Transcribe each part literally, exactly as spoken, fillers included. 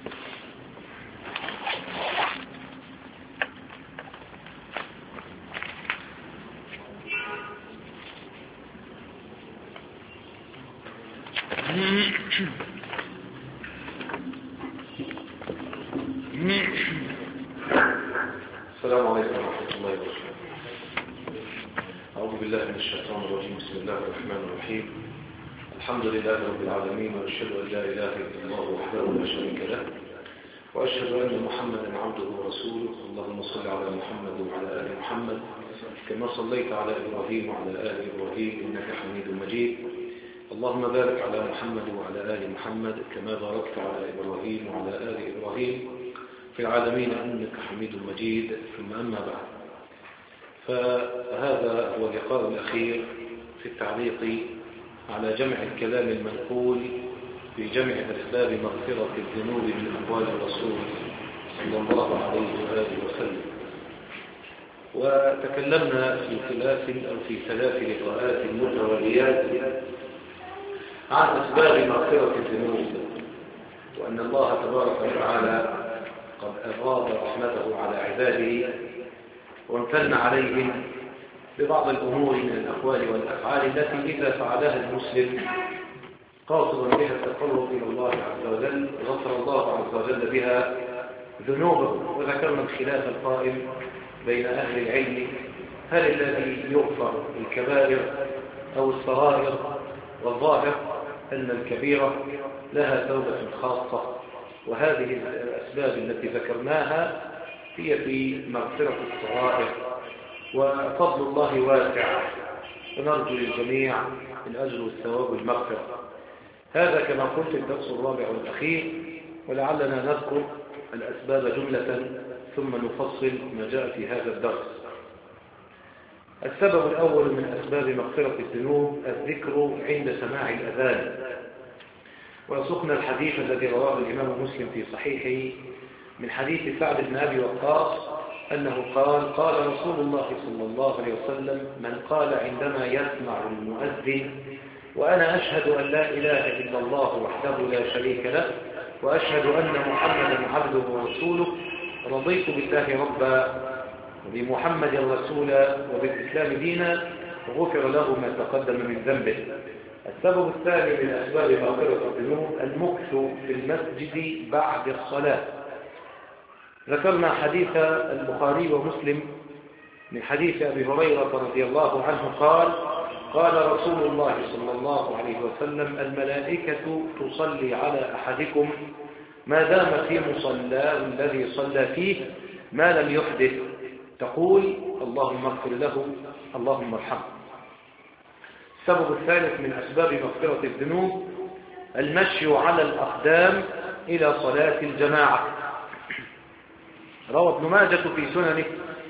السلام عليكم ورحمة الله وبركاته. أعوذ بالله من الشيطان الرجيم. بسم الله الرحمن الرحيم. الحمد لله رب العالمين، وأشهد أن لا إله إلا الله وحده لا شريك له، وأشهد أن محمدا عبده ورسوله. اللهم صل على محمد وعلى آل محمد كما صليت على إبراهيم وعلى آل إبراهيم إنك حميد مجيد. اللهم بارك على محمد وعلى آل محمد كما باركت على إبراهيم وعلى آل إبراهيم في العالمين إنك حميد مجيد. ثم أما بعد، فهذا هو اللقاء الأخير في التعليق على جمع الكلام المنقول في جمع أسباب مغفرة الذنوب من أقوال الرسول صلى الله عليه وآله وسلم. وتكلمنا في ثلاث أو في ثلاث لقاءات متواليات عن أسباب مغفرة الذنوب، وأن الله تبارك وتعالى قد أفاض رحمته على عباده وامتن عليهم ببعض الأمور من الأقوال والأفعال التي إذا فعلها المسلم قاصدا بها التقرب إلى الله عز وجل غفر الله عز وجل بها ذنوبه. وذكرنا الخلاف القائم بين أهل العلم، هل الذي يغفر الكبائر أو الصغائر؟ والظاهر أن الكبيرة لها توبة خاصة، وهذه الأسباب التي ذكرناها هي في مغفرة الصغائر، وفضل الله واسع، ونرجو للجميع الأجر والثواب والمغفرة. هذا كما قلت الدرس الرابع والأخير، ولعلنا نذكر الأسباب جملة ثم نفصل ما جاء في هذا الدرس. السبب الأول من أسباب مغفرة الذنوب الذكر عند سماع الأذان. وسقنا الحديث الذي رواه الإمام مسلم في صحيحه من حديث سعد بن أبي وقاص أنه قال: قال رسول الله صلى الله عليه وسلم: من قال عندما يسمع المؤذن وأنا أشهد أن لا إله إلا الله وحده لا شريك له وأشهد أن محمدا عبده ورسوله، رضيت بالله ربا وبمحمد رسولا وبالإسلام دينا، غفر له ما تقدم من ذنبه. السبب الثاني من أسباب مغفرة الذنوب المكث في المسجد بعد الصلاة. ذكرنا حديث البخاري ومسلم من حديث أبي هريرة رضي الله عنه قال: قال رسول الله صلى الله عليه وسلم: الملائكة تصلي على أحدكم ما دام في مصلاه الذي صلى فيه ما لم يحدث، تقول: اللهم اغفر له، اللهم ارحمه. السبب الثالث من أسباب مغفرة الذنوب المشي على الأقدام إلى صلاة الجماعة. روى ابن ماجه في سننه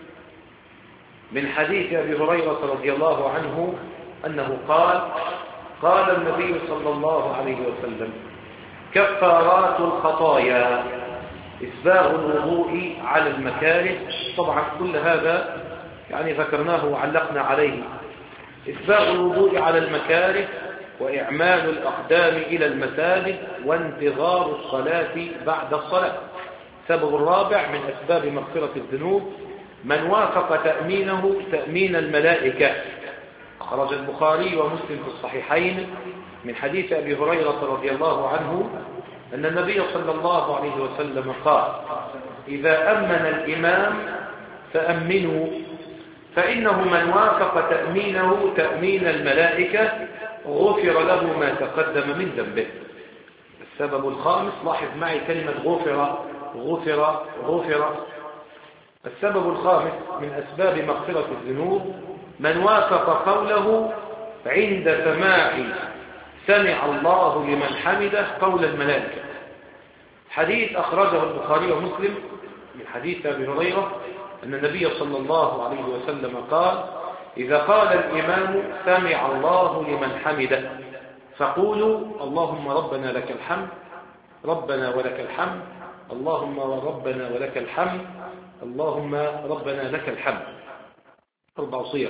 من حديث أبي هريرة رضي الله عنه أنه قال: قال النبي صلى الله عليه وسلم: كفارات الخطايا إسباغ الوضوء على المكاره. طبعا كل هذا يعني ذكرناه وعلقنا عليه. إسباغ الوضوء على المكاره، وإعمال الأقدام إلى المساجد، وانتظار الصلاة بعد الصلاة. السبب الرابع من أسباب مغفرة الذنوب من وافق تأمينه تأمين الملائكة. أخرج البخاري ومسلم في الصحيحين من حديث أبي هريرة رضي الله عنه أن النبي صلى الله عليه وسلم قال: إذا أمن الإمام فأمنوا، فإنه من وافق تأمينه تأمين الملائكة غفر له ما تقدم من ذنبه. السبب الخامس، لاحظ معي كلمة غفر غفر غفر. السبب الخامس من أسباب مغفرة الذنوب من وافق قوله عند سماع سمع الله لمن حمده قول الملائكة. حديث أخرجه البخاري ومسلم من حديث أبي هريرة أن النبي صلى الله عليه وسلم قال: إذا قال الإمام سمع الله لمن حمده فقولوا: اللهم ربنا لك الحمد، ربنا ولك الحمد، اللهم ربنا ولك الحمد، اللهم ربنا لك الحمد. أربع صيغ.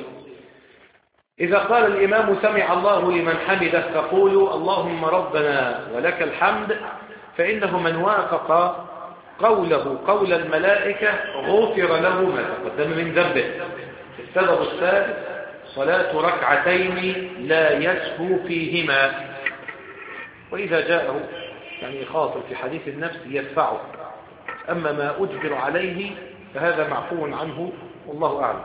إذا قال الإمام سمع الله لمن حمده فقولوا: اللهم ربنا ولك الحمد، فإنه من وافق قوله قول الملائكة غفر له ما تقدم من ذنبه. السبب الثالث صلاة ركعتين لا يسهو فيهما، وإذا جاءه يعني خاطر في حديث النفس يدفعه، أما ما أجبر عليه فهذا معفو عنه والله أعلم.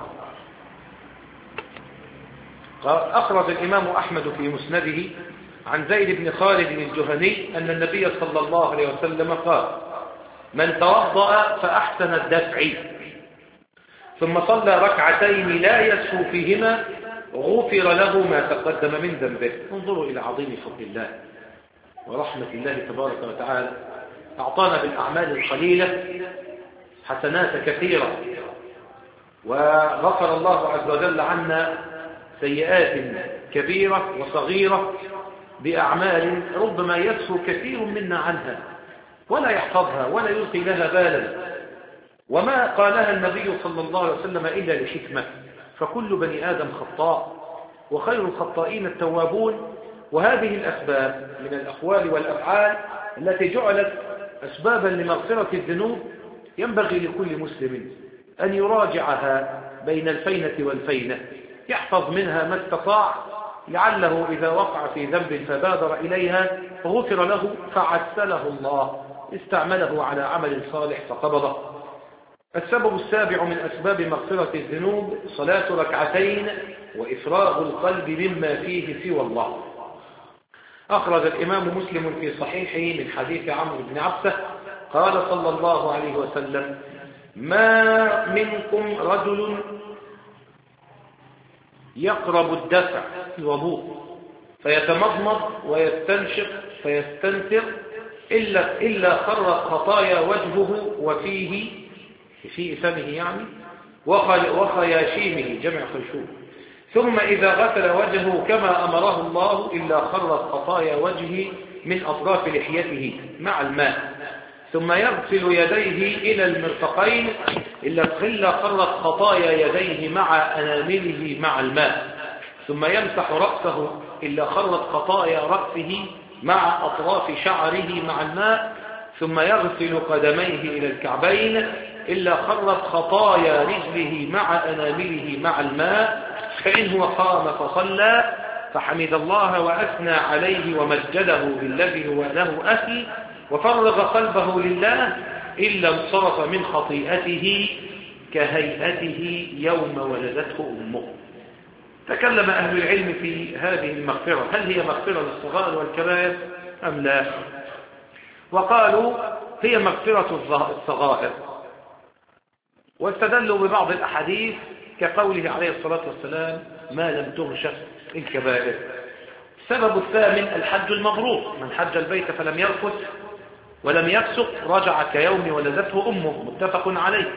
أخرج الإمام أحمد في مسنده عن زيد بن خالد الجهني أن النبي صلى الله عليه وسلم قال: من توضأ فأحسن الدفع ثم صلى ركعتين لا يسهو فيهما غفر له ما تقدم من ذنبه. انظروا إلى عظيم فضل الله ورحمة الله تبارك وتعالى، أعطانا بالأعمال القليلة حسنات كثيرة، وغفر الله عز وجل عنا سيئات كبيرة وصغيرة بأعمال ربما يسهو كثير منا عنها ولا يحفظها ولا يلقي لها بالا، وما قالها النبي صلى الله عليه وسلم إلا لحكمة، فكل بني آدم خطاء وخير الخطائين التوابون. وهذه الأسباب من الأقوال والأفعال التي جعلت أسبابا لمغفرة الذنوب ينبغي لكل مسلم أن يراجعها بين الفينة والفينة، يحفظ منها ما استطاع، لعله إذا وقع في ذنب فبادر إليها غفر له فعسله الله، استعمله على عمل صالح فقبضه. السبب السابع من أسباب مغفرة الذنوب صلاة ركعتين وإفراغ القلب مما فيه سوى الله. أخرج الإمام مسلم في صحيحه من حديث عمرو بن عبسة قال صلى الله عليه وسلم: ما منكم رجل يقرب الدفع في الوضوء فيتمضمض ويستنشق فيستنثر إلا, إلا خرت خطايا وجهه وفيه في فمه يعني وخياشيمه جمع خيشوم، ثم إذا غسل وجهه كما أمره الله إلا خرت خطايا وجهه من أطراف لحيته مع الماء، ثم يغسل يديه إلى المرفقين إلا خرت خطايا يديه مع أنامله مع الماء، ثم يمسح رأسه إلا خرت خطايا رأسه مع أطراف شعره مع الماء، ثم يغسل قدميه إلى الكعبين إلا خرت خطايا رجله مع أنامله مع الماء، فإن هو قام فصلى فحمد الله وأثنى عليه ومجده بالذي هو له أهل وفرغ قلبه لله إلا انصرف من خطيئته كهيئته يوم ولدته أمه. تكلم أهل العلم في هذه المغفرة، هل هي مغفرة للصغائر والكبائر أم لا؟ وقالوا هي مغفرة الصغائر، واستدلوا ببعض الأحاديث كقوله عليه الصلاة والسلام: ما لم تغش الكبائر. السبب الثامن الحج المبرور، من حج البيت فلم يرفث ولم يفسق رجع كيوم ولدته أمه، متفق عليه.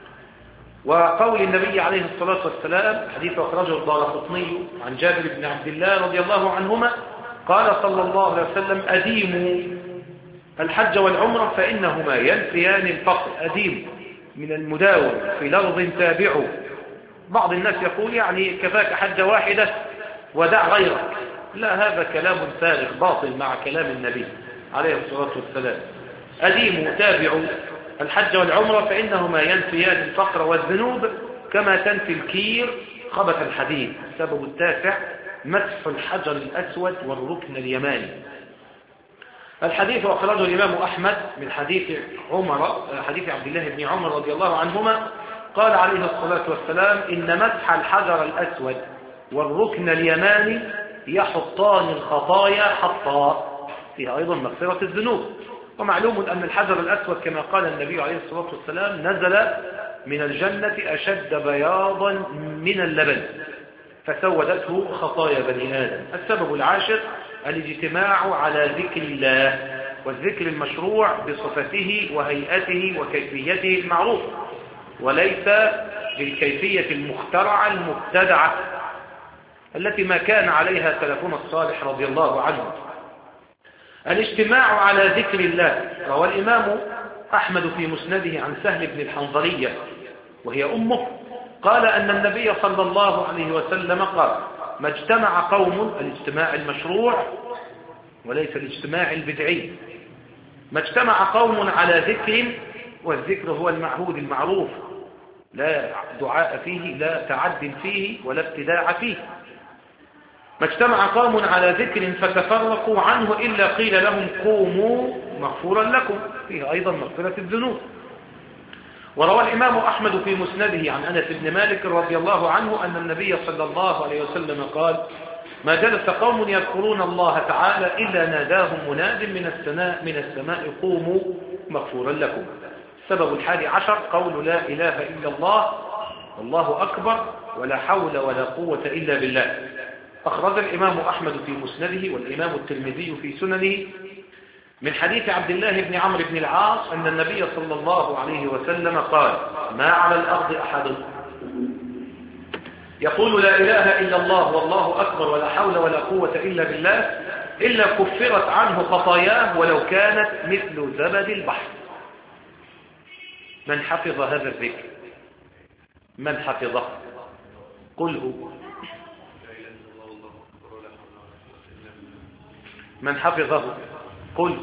وقول النبي عليه الصلاة والسلام حديث أخرجه الدارقطني عن جابر بن عبد الله رضي الله عنهما قال صلى الله عليه وسلم: أديموا الحج والعمرة فإنهما ينفيان الفقر. أديم من المداوم في لفظ تابعه. بعض الناس يقول يعني كفاك حجة واحدة ودع غيرك، لا، هذا كلام فارغ باطل مع كلام النبي عليه الصلاة والسلام. أديموا تابعوا الحج والعمرة فإنهما ينفيان الفقر والذنوب كما تنفي الكير خبث الحديد. السبب التاسع مسح الحجر الأسود والركن اليماني. الحديث أخرجه الإمام أحمد من حديث عمر حديث عبد الله بن عمر رضي الله عنهما قال عليه الصلاة والسلام: إن مسح الحجر الأسود والركن اليماني يحطان الخطايا حطا، فيها أيضا مغفرة الذنوب. ومعلوم أن الحجر الأسود كما قال النبي عليه الصلاة والسلام نزل من الجنة أشد بياضا من اللبن فسودته خطايا بني آدم. السبب العاشر الاجتماع على ذكر الله، والذكر المشروع بصفته وهيئته وكيفيته المعروفة، وليس بالكيفية المخترعة المبتدعة التي ما كان عليها سلفنا الصالح رضي الله عنه. الاجتماع على ذكر الله. روى الإمام أحمد في مسنده عن سهل بن الحنظلية وهي أمه قال أن النبي صلى الله عليه وسلم قال: ما اجتمع قوم، الاجتماع المشروع وليس الاجتماع البدعي، ما اجتمع قوم على ذكر، والذكر هو المعهود المعروف، لا دعاء فيه، لا تعد فيه، ولا ابتداع فيه. ما اجتمع قوم على ذكر فتفرقوا عنه إلا قيل لهم قوموا مغفورا لكم، فيه أيضا مغفرة الذنوب. وروى الإمام أحمد في مسنده عن أنس بن مالك رضي الله عنه أن النبي صلى الله عليه وسلم قال: ما جلس قوم يذكرون الله تعالى إلا ناداهم مناد من السماء من السماء قوموا مغفورا لكم. السبب الحادي عشر قول لا إله إلا الله والله أكبر ولا حول ولا قوة إلا بالله. أخرج الإمام أحمد في مسنده والإمام الترمذي في سننه من حديث عبد الله بن عمرو بن العاص أن النبي صلى الله عليه وسلم قال: ما على الأرض أحد يقول لا إله إلا الله والله أكبر ولا حول ولا قوة إلا بالله إلا كفرت عنه خطاياه ولو كانت مثل زبد البحر. من حفظ هذا الذكر؟ من حفظه؟ قل هو. من حفظه؟ قل.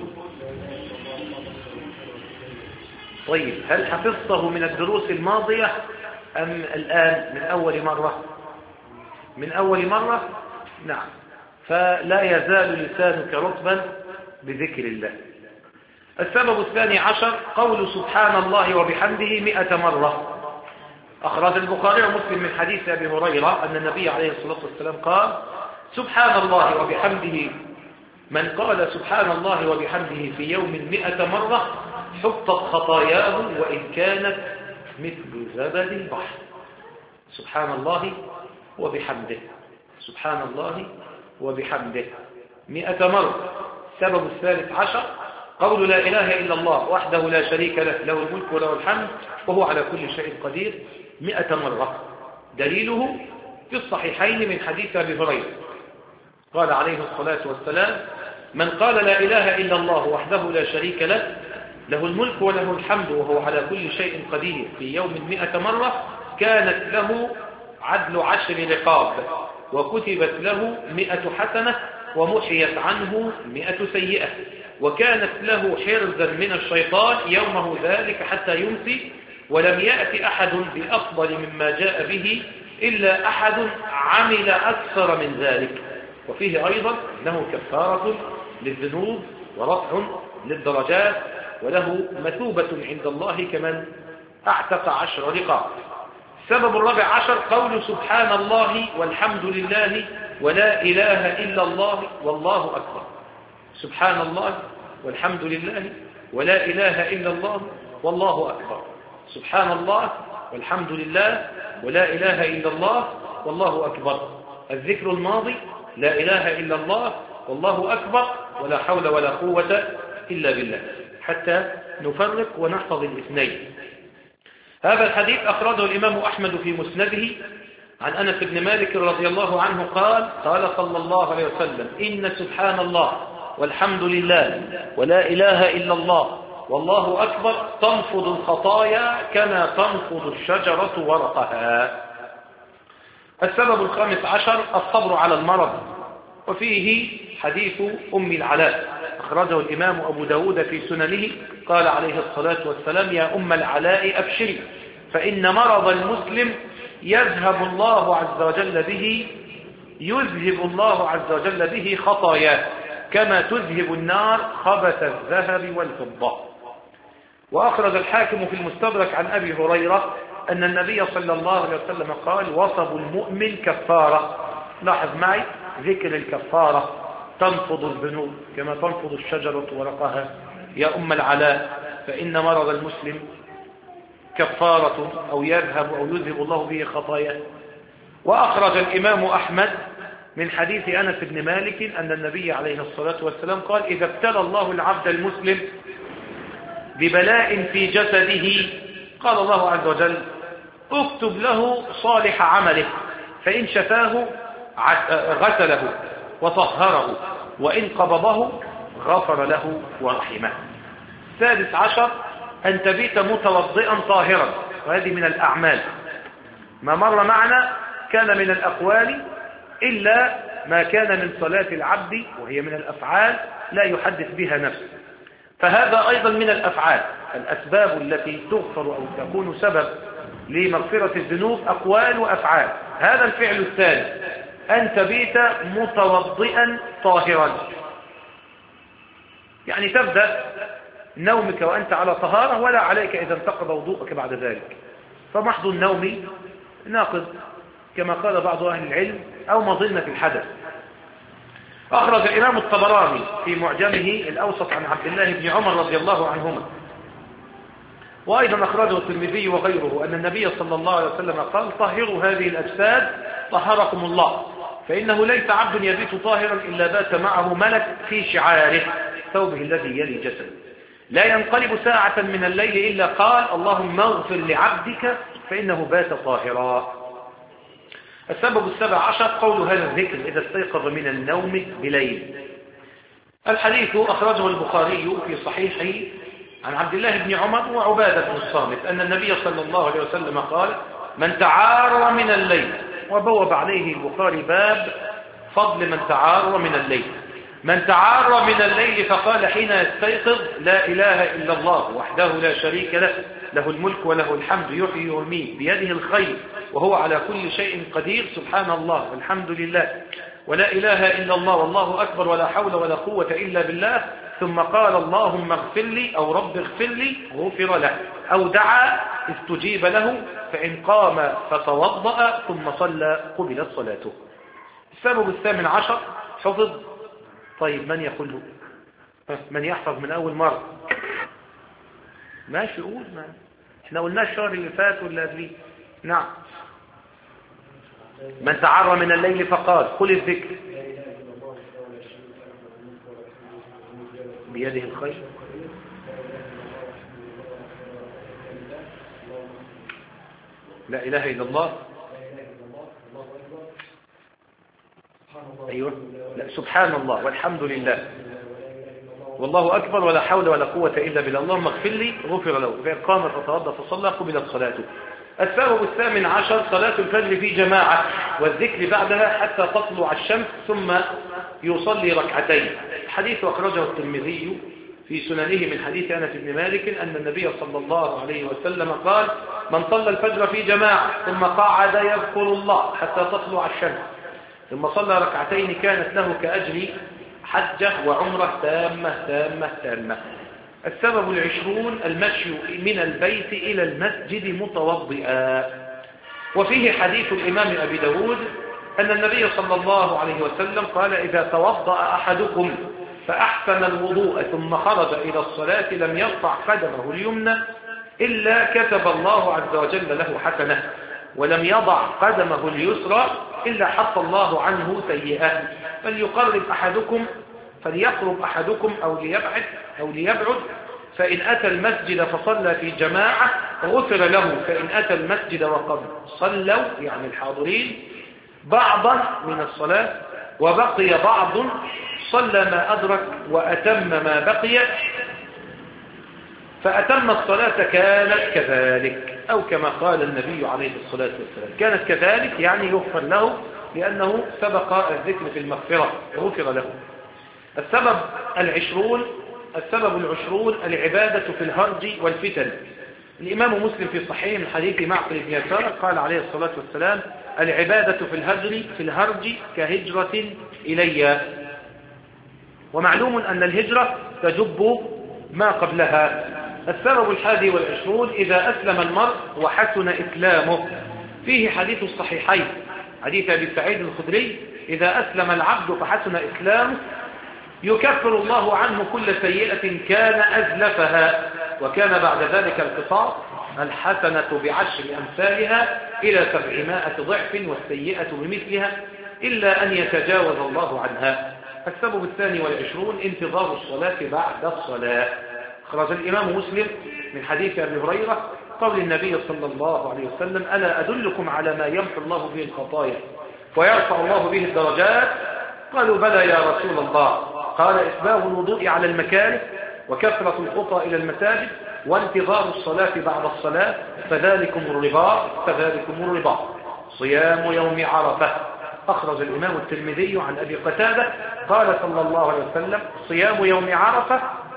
طيب، هل حفظته من الدروس الماضية أم الآن من أول مرة؟ من أول مرة؟ نعم. فلا يزال لسانك رطبا بذكر الله. السبب الثاني عشر قول سبحان الله وبحمده مئة مرة. أخرج البخاري ومسلم من حديث أبي هريرة أن النبي عليه الصلاة والسلام قال: سبحان الله وبحمده، من قال سبحان الله وبحمده في يوم مئة مرة حطت خطاياه وإن كانت مثل زبد البحر. سبحان الله وبحمده، سبحان الله وبحمده مئة مرة. السبب الثالث عشر قول لا إله إلا الله وحده لا شريك له، له الملك وله الحمد وهو على كل شيء قدير مئة مرة. دليله في الصحيحين من حديث أبي هريرة قال عليه الصلاة والسلام: من قال لا إله إلا الله وحده لا شريك له، له الملك وله الحمد وهو على كل شيء قدير في يوم مئة مرة كانت له عدل عشر رقاب وكتبت له مئة حسنة ومحيت عنه مئة سيئة، وكانت له حرزا من الشيطان يومه ذلك حتى يمسي، ولم يأتي أحد بأفضل مما جاء به إلا أحد عمل أكثر من ذلك. وفيه أيضا أنه كفارة للذنوب ورفع للدرجات وله مثوبة عند الله كمن اعتق عشر رقاب. السبب الرابع عشر قول سبحان الله والحمد لله ولا إله إلا الله والله أكبر. سبحان الله والحمد لله ولا إله إلا الله والله أكبر. سبحان الله والحمد لله ولا إله إلا الله والله أكبر. الذكر الماضي لا إله إلا الله والله أكبر ولا حول ولا قوة إلا بالله، حتى نفرق ونحفظ الاثنين. هذا الحديث أخرجه الإمام أحمد في مسنده عن أنس بن مالك رضي الله عنه قال: قال صلى الله عليه وسلم: إن سبحان الله والحمد لله ولا إله إلا الله والله أكبر تنفض الخطايا كما تنفض الشجرة ورقها. السبب الخامس عشر الصبر على المرض، وفيه حديث أم العلاء أخرجه الإمام أبو داود في سننه قال عليه الصلاة والسلام: يا أم العلاء أبشري فإن مرض المسلم يذهب الله عز وجل به يذهب الله عز وجل به خطاياه كما تذهب النار خبث الذهب والفضة. وأخرج الحاكم في المستدرك عن أبي هريرة أن النبي صلى الله عليه وسلم قال: وصب المؤمن كفارة. لاحظ معي ذكر الكفارة، تنفض الذنوب كما تنفض الشجرة ورقها. يا أم العلاء فإن مرض المسلم كفارة أو يذهب أو يذهب الله به خطاياه. وأخرج الإمام أحمد من حديث أنس بن مالك أن النبي عليه الصلاة والسلام قال: إذا ابتلى الله العبد المسلم ببلاء في جسده قال الله عز وجل: اكتب له صالح عمله فإن شفاه غسله وطهره وإن قبضه غفر له ورحمه. السادس عشر أن تبيت متوضئا طاهرا، وهذه من الأعمال. ما مر معنا كان من الأقوال إلا ما كان من صلاة العبد وهي من الأفعال لا يحدث بها نفسه. فهذا أيضا من الأفعال. الأسباب التي تغفر أو تكون سبب لمغفرة الذنوب أقوال وأفعال. هذا الفعل الثاني أن تبيت متوضئا طاهرا، يعني تبدأ نومك وأنت على طهارة ولا عليك إذا انتقض وضوءك بعد ذلك، فمحض النوم ناقض كما قال بعض أهل العلم أو مظنة الحدث. أخرج الإمام الطبراني في معجمه الأوسط عن عبد الله بن عمر رضي الله عنهما، وأيضا أخرجه الترمذي وغيره، أن النبي صلى الله عليه وسلم قال: طهروا هذه الأجساد طهركم الله، فإنه ليس عبد يبيت طاهرا إلا بات معه ملك في شعاره ثوبه الذي يلي جسده، لا ينقلب ساعة من الليل إلا قال: اللهم اغفر لعبدك فإنه بات طاهرا. السبب السابع عشر قول هذا الذكر إذا استيقظ من النوم بليل. الحديث أخرجه البخاري في صحيحه عن عبد الله بن عمر وعبادة بن الصامت أن النبي صلى الله عليه وسلم قال: من تعار من الليل، وبوب عليه البخاري باب فضل من تعار من الليل. من تعار من الليل فقال حين يستيقظ: لا إله إلا الله وحده لا شريك له، له الملك وله الحمد يحيي ويميت بيده الخير وهو على كل شيء قدير، سبحان الله والحمد لله ولا إله إلا الله والله أكبر ولا حول ولا قوة إلا بالله، ثم قال: اللهم اغفر لي أو رب اغفر لي، غفر له، أو دعا استجيب له، فإن قام فتوضأ ثم صلى قبلت صلاته. السبب الثامن عشر حفظ. طيب من يقوله؟ من يحفظ من أول مرة؟ ماشي قول. ما احنا قلنا الشهر اللي فات ولا قبليه. نعم. من تعر من الليل فقال قل الذكر بيده الخير، لا إله إلا الله، أيوة، لا سبحان الله والحمد لله والله أكبر ولا حول ولا قوة إلا بالله، اللهم اغفر لي، غفر له، فإن قام فتوضأ فصلى قبلت صلاته. السبب الثامن عشر صلاة الفجر في جماعة والذكر بعدها حتى تطلع الشمس ثم يصلي ركعتين. حديث أخرجه الترمذي في سننه من حديث أنس بن مالك أن النبي صلى الله عليه وسلم قال: من صلى الفجر في جماعة ثم قعد يذكر الله حتى تطلع الشمس ثم صلى ركعتين كانت له كأجر حجة وعمرة تامة تامة تامة. السبب العشرون المشي من البيت إلى المسجد متوضئا. وفيه حديث الإمام أبي داود أن النبي صلى الله عليه وسلم قال: إذا توضأ أحدكم فأحسن الوضوء ثم خرج إلى الصلاة لم يرفع قدمه اليمنى إلا كتب الله عز وجل له حسنة، ولم يضع قدمه اليسرى إلا حط الله عنه سيئة. فليقرب أحدكم فليقرب أحدكم أو ليبعد أو ليبعد فإن أتى المسجد فصلى في جماعة غفر له، فإن أتى المسجد وقد صلوا يعني الحاضرين بعضا من الصلاة وبقي بعض صلى ما أدرك وأتم ما بقي، فأتم الصلاة كانت كذلك، أو كما قال النبي عليه الصلاة والسلام كانت كذلك، يعني يغفر له لأنه سبق الذكر في المغفرة غفر له. السبب العشرون السبب العشرون العبادة في الهرج والفتن. الإمام مسلم في صحيح من حديث معقل بن يسار قال عليه الصلاة والسلام: العبادة في الهرج في الهرج كهجرة إلي. ومعلوم أن الهجرة تجب ما قبلها. السبب الحادي والعشرون إذا أسلم المرء وحسن إسلامه. فيه حديث الصحيحين حديث أبي سعيد الخدري: إذا أسلم العبد فحسن إسلامه يكفر الله عنه كل سيئة كان أزلفها، وكان بعد ذلك القصاص الحسنة بعشر أمثالها إلى سبعمائة ضعف والسيئة بمثلها إلا أن يتجاوز الله عنها. السبب الثاني والعشرون انتظار الصلاة بعد الصلاة. خرج الإمام مسلم من حديث أبي هريرة قول النبي صلى الله عليه وسلم: ألا أدلكم على ما يمحو الله به الخطايا ويرفع الله به الدرجات؟ قالوا: بلى يا رسول الله. قال: إسباغ الوضوء على المكاره وكثرة الخطى إلى المساجد وانتظار الصلاة بعد الصلاة، فذلكم الرباط فذلكم الرباط. صيام يوم عرفة. أخرج الإمام الترمذي عن أبي قتادة قال صلى الله عليه وسلم: صيام يوم عرفة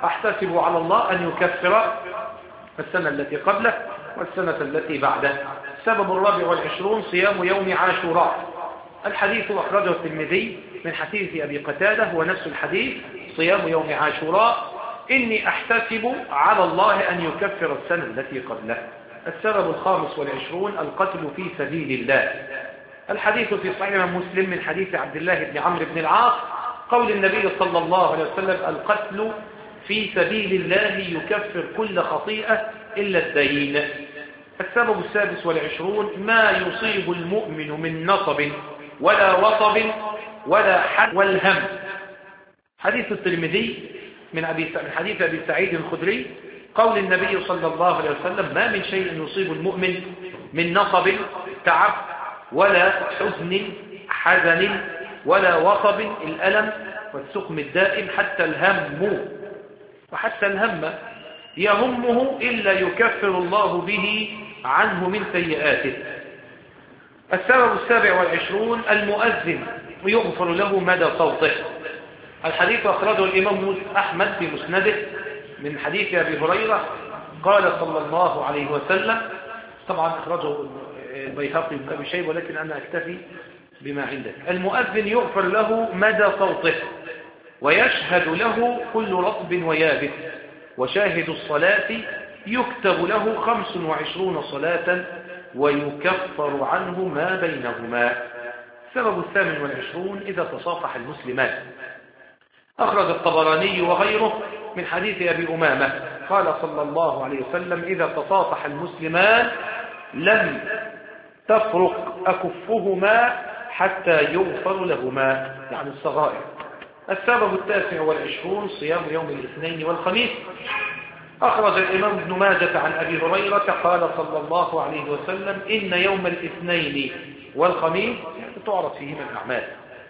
أحتسب على الله أن يكفر السنة التي قبله والسنة التي بعده. السبب الرابع والعشرون صيام يوم عاشوراء. الحديث أخرجه الترمذي من حديث أبي قتادة، هو نفس الحديث، صيام يوم عاشوراء إني أحتسب على الله أن يكفر السنة التي قبله. السبب الخامس والعشرون القتل في سبيل الله. الحديث في صحيح مسلم من حديث عبد الله بن عمرو بن العاص قول النبي صلى الله عليه وسلم القتل في سبيل الله يكفر كل خطيئة إلا الدين. السبب السادس والعشرون ما يصيب المؤمن من نصب ولا وطب ولا حد والهم. حديث الترمذي من حديث أبي سعيد الخدري قول النبي صلى الله عليه وسلم ما من شيء يصيب المؤمن من نصب تعب ولا حزن حزن ولا وطب الألم والسقم الدائم حتى الهم، وحتى الهم يهمه إلا يكفر الله به عنه من سيئاته. السبب السابع والعشرون المؤذن ويغفر له مدى صوته. الحديث أخرجه الإمام أحمد في مسنده من حديث أبي هريرة قال صلى الله عليه وسلم، طبعا أخرجه البيهقي بن أبي شيبة ولكن أنا أكتفي بما عندك. المؤذن يغفر له مدى صوته ويشهد له كل رطب ويابس، وشاهد الصلاة يكتب له خمس وعشرون صلاة ويكفر عنه ما بينهما. السبب الثامن والعشرون إذا تصافح المسلمان. أخرج الطبراني وغيره من حديث أبي أمامة قال صلى الله عليه وسلم إذا تصافح المسلمان لم تفرق أكفهما حتى يغفر لهما، يعني الصغائر. السبب التاسع والعشرون صيام يوم الاثنين والخميس. أخرج الإمام ابن ماجة عن أبي هريرة قال صلى الله عليه وسلم إن يوم الاثنين والخميس تعرض فيهما الأعمال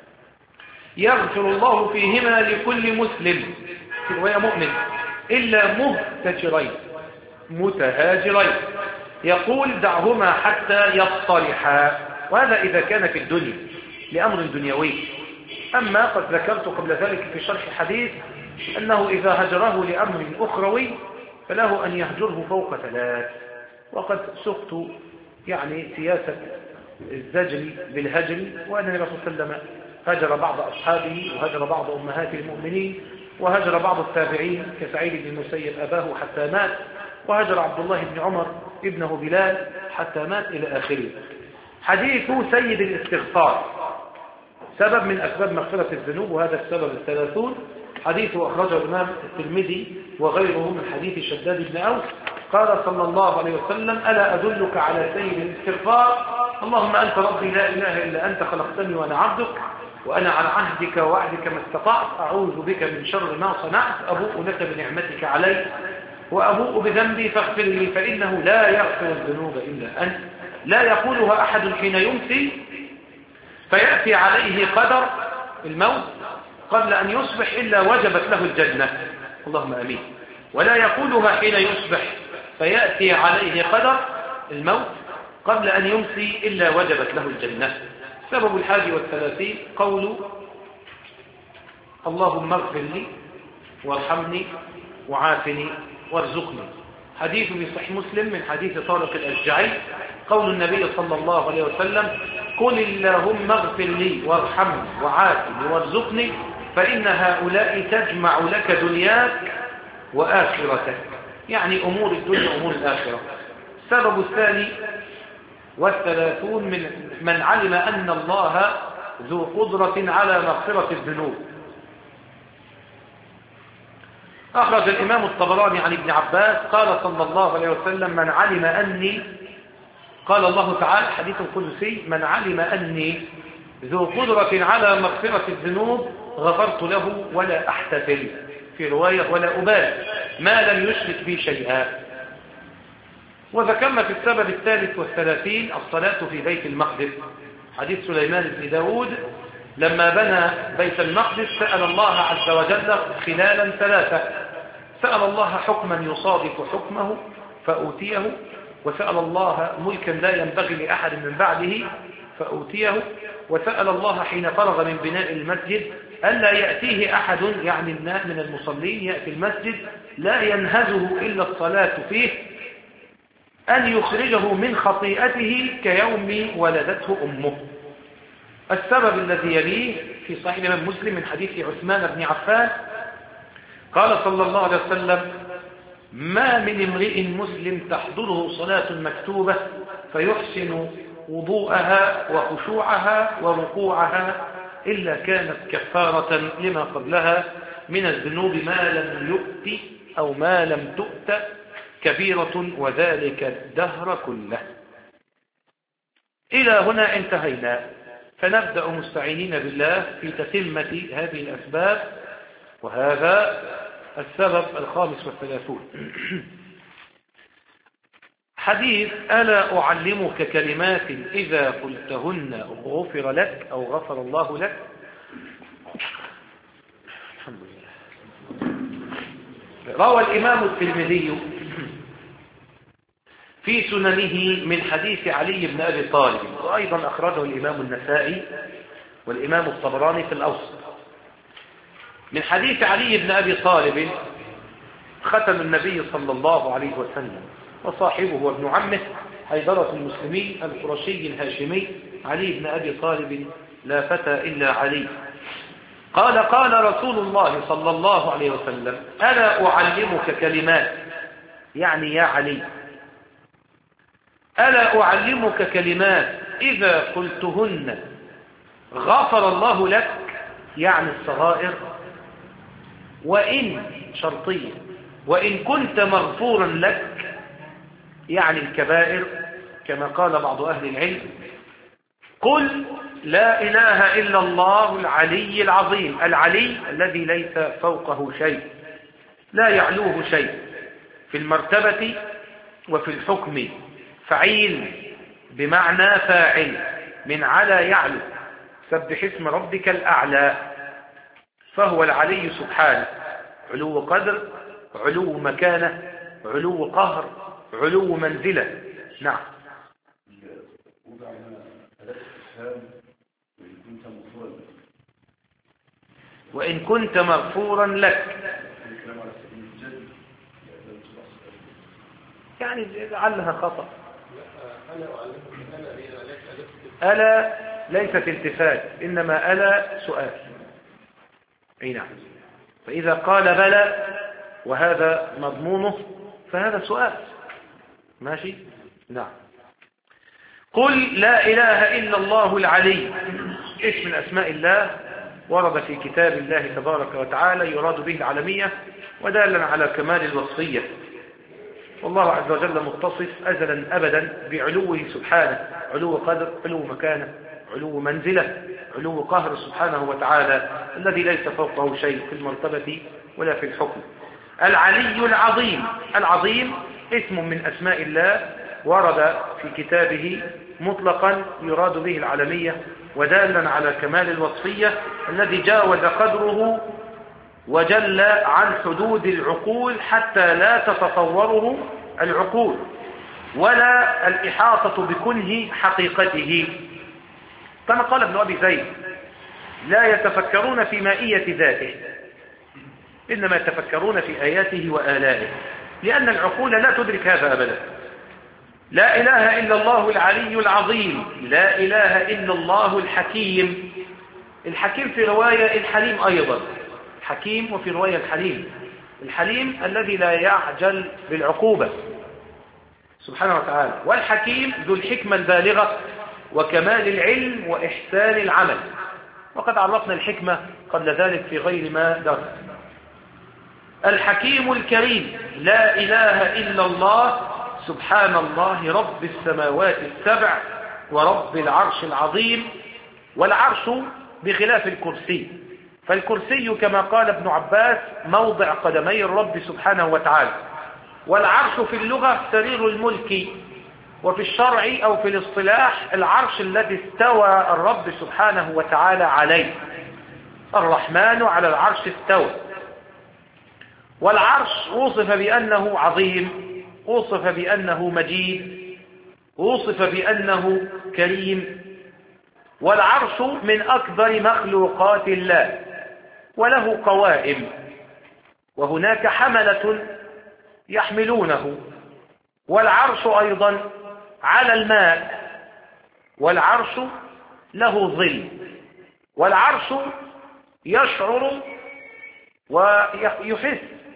يغفر الله فيهما لكل مسلم في رواية مؤمن إلا مهتجرين متهاجرين يقول دعهما حتى يصطلحا، وهذا إذا كان في الدنيا لأمر دنيوي. أما قد ذكرت قبل ذلك في شرح حديث أنه إذا هجره لأمر أخروي فله أن يهجره فوق ثلاث، وقد سقت يعني سياسة الزجر بالهجر، وأن النبي صلى الله عليه وسلم هجر بعض أصحابه وهجر بعض أمهات المؤمنين وهجر بعض التابعين كسعيد بن المسيب أباه حتى مات، وهجر عبد الله بن عمر ابنه بلال حتى مات إلى آخره. حديث سيد الاستغفار سبب من أسباب مغفرة الذنوب، وهذا السبب الثلاثون. حديث أخرجه الإمام الترمذي وغيره من حديث شداد بن أوس قال صلى الله عليه وسلم ألا أدلك على سيد الاستغفار اللهم أنت ربي لا إله إلا أنت خلقتني وأنا عبدك وأنا على عهدك ووعدك ما استطعت أعوذ بك من شر ما صنعت أبوء لك بنعمتك علي وأبوء بذنبي فاغفر لي فإنه لا يغفر الذنوب إلا أنت. لا يقولها أحد حين يمسي فيأتي عليه قدر الموت قبل أن يصبح إلا وجبت له الجنة، اللهم آمين. ولا يقولها حين يصبح فيأتي عليه قدر الموت قبل أن يمسي إلا وجبت له الجنة. سبب الحادي والثلاثين قول اللهم اغفر لي وارحمني وعافني وارزقني. حديث في صحيح مسلم من حديث طارق الأشجعي قول النبي صلى الله عليه وسلم قل اللهم اغفر لي وارحمني وعافني وارزقني فإن هؤلاء تجمع لك دنياك وآخرتك، يعني أمور الدنيا وأمور الآخرة. السبب الثاني والثلاثون من من علم أن الله ذو قدرة على مغفرة الذنوب. أخرج الإمام الطبراني عن ابن عباس قال صلى الله عليه وسلم من علم أني قال الله تعالى حديث قدسي من علم أني ذو قدرة على مغفرة الذنوب غفرت له ولا أحتفل، في رواية ولا أبالي ما لم يشرك بي شيئا. وذكرنا في السبب الثالث والثلاثين الصلاة في بيت المقدس. حديث سليمان بن داود لما بنى بيت المقدس سأل الله عز وجل خلالا ثلاثة، سأل الله حكما يصادف حكمه فأوتيه، وسأل الله ملكا لا ينبغي لأحد من بعده فأوتيه، وسأل الله حين فرغ من بناء المسجد ألا يأتيه أحد يعني من المصلين يأتي المسجد لا ينهزه إلا الصلاة فيه أن يخرجه من خطيئته كيوم ولدته أمه. السبب الذي يليه في صحيح الإمام مسلم من حديث عثمان بن عفان قال صلى الله عليه وسلم: ما من امرئ مسلم تحضره صلاة مكتوبة فيحسن وضوءها وخشوعها وركوعها إلا كانت كفارة لما قبلها من الذنوب ما لم يؤت أو ما لم تؤت كبيرة وذلك الدهر كله. إلى هنا انتهينا، فنبدأ مستعينين بالله في تتمة هذه الأسباب، وهذا السبب الخامس والثلاثون. حديث: ألا أعلمك كلمات إذا قلتهن غفر لك أو غفر الله لك. الحمد لله. روى الإمام الترمذي في سننه من حديث علي بن أبي طالب، وأيضا أخرجه الإمام النسائي والإمام الطبراني في الأوسط، من حديث علي بن أبي طالب ختم النبي صلى الله عليه وسلم، وصاحبه وابن عمه حيدرة المسلمين القرشي الهاشمي علي بن أبي طالب لا فتى إلا علي. قال: قال رسول الله صلى الله عليه وسلم: ألا أعلمك كلمات، يعني يا علي، ألا أعلمك كلمات إذا قلتهن غفر الله لك، يعني الصغائر، وإن شرطية، وإن كنت مغفورا لك، يعني الكبائر، كما قال بعض أهل العلم: قل لا إله إلا الله العلي العظيم. العلي الذي ليس فوقه شيء، لا يعلوه شيء، في المرتبة وفي الحكم، فعيل بمعنى فاعل، من على يعلو، سبح اسم ربك الأعلى، فهو العلي سبحانه، علو قدر، علو مكانة، علو قهر، علو منزلة. نعم. وإن كنت مغفورا لك، يعني لعلها خطأ. ألا ليست التفات، إنما ألا سؤال. أي نعم. فإذا قال بلى وهذا مضمونه فهذا سؤال. ماشي؟ نعم. قل لا إله إلا الله العلي، اسم من أسماء الله ورد في كتاب الله تبارك وتعالى، يراد به العالمية ودالا على كمال الوصية، والله عز وجل متصف أزلا أبدا بعلوه سبحانه، علو قدر، علو مكانة، علو منزلة، علو قهر سبحانه وتعالى، الذي ليس فوقه شيء في المرتبة ولا في الحكم. العلي العظيم، العظيم اسم من أسماء الله ورد في كتابه مطلقا يراد به العالمية ودالا على كمال الوصفية، الذي جاوز قدره وجل عن حدود العقول حتى لا تتصوره العقول ولا الإحاطة بكنه حقيقته، كما قال ابن أبي زيد: لا يتفكرون في مائية ذاته، إنما يتفكرون في آياته وآلائه، لأن العقول لا تدرك هذا أبدا. لا إله إلا الله العلي العظيم، لا إله إلا الله الحكيم. الحكيم في رواية الحليم أيضا، حكيم وفي رواية الحليم. الحليم الذي لا يعجل بالعقوبة سبحانه وتعالى، والحكيم ذو الحكمة البالغة وكمال العلم وإحسان العمل، وقد عرفنا الحكمة قبل ذلك في غير ما درس. الحكيم الكريم، لا إله إلا الله، سبحان الله رب السماوات السبع ورب العرش العظيم. والعرش بخلاف الكرسي، فالكرسي كما قال ابن عباس موضع قدمي الرب سبحانه وتعالى، والعرش في اللغة سرير الملك، وفي الشرع أو في الاصطلاح العرش الذي استوى الرب سبحانه وتعالى عليه. الرحمن على العرش استوى. والعرش وصف بأنه عظيم، وصف بأنه مجيد، وصف بأنه كريم. والعرش من أكبر مخلوقات الله، وله قوائم، وهناك حملة يحملونه، والعرش أيضا على الماء، والعرش له ظل، والعرش يشعر ويحس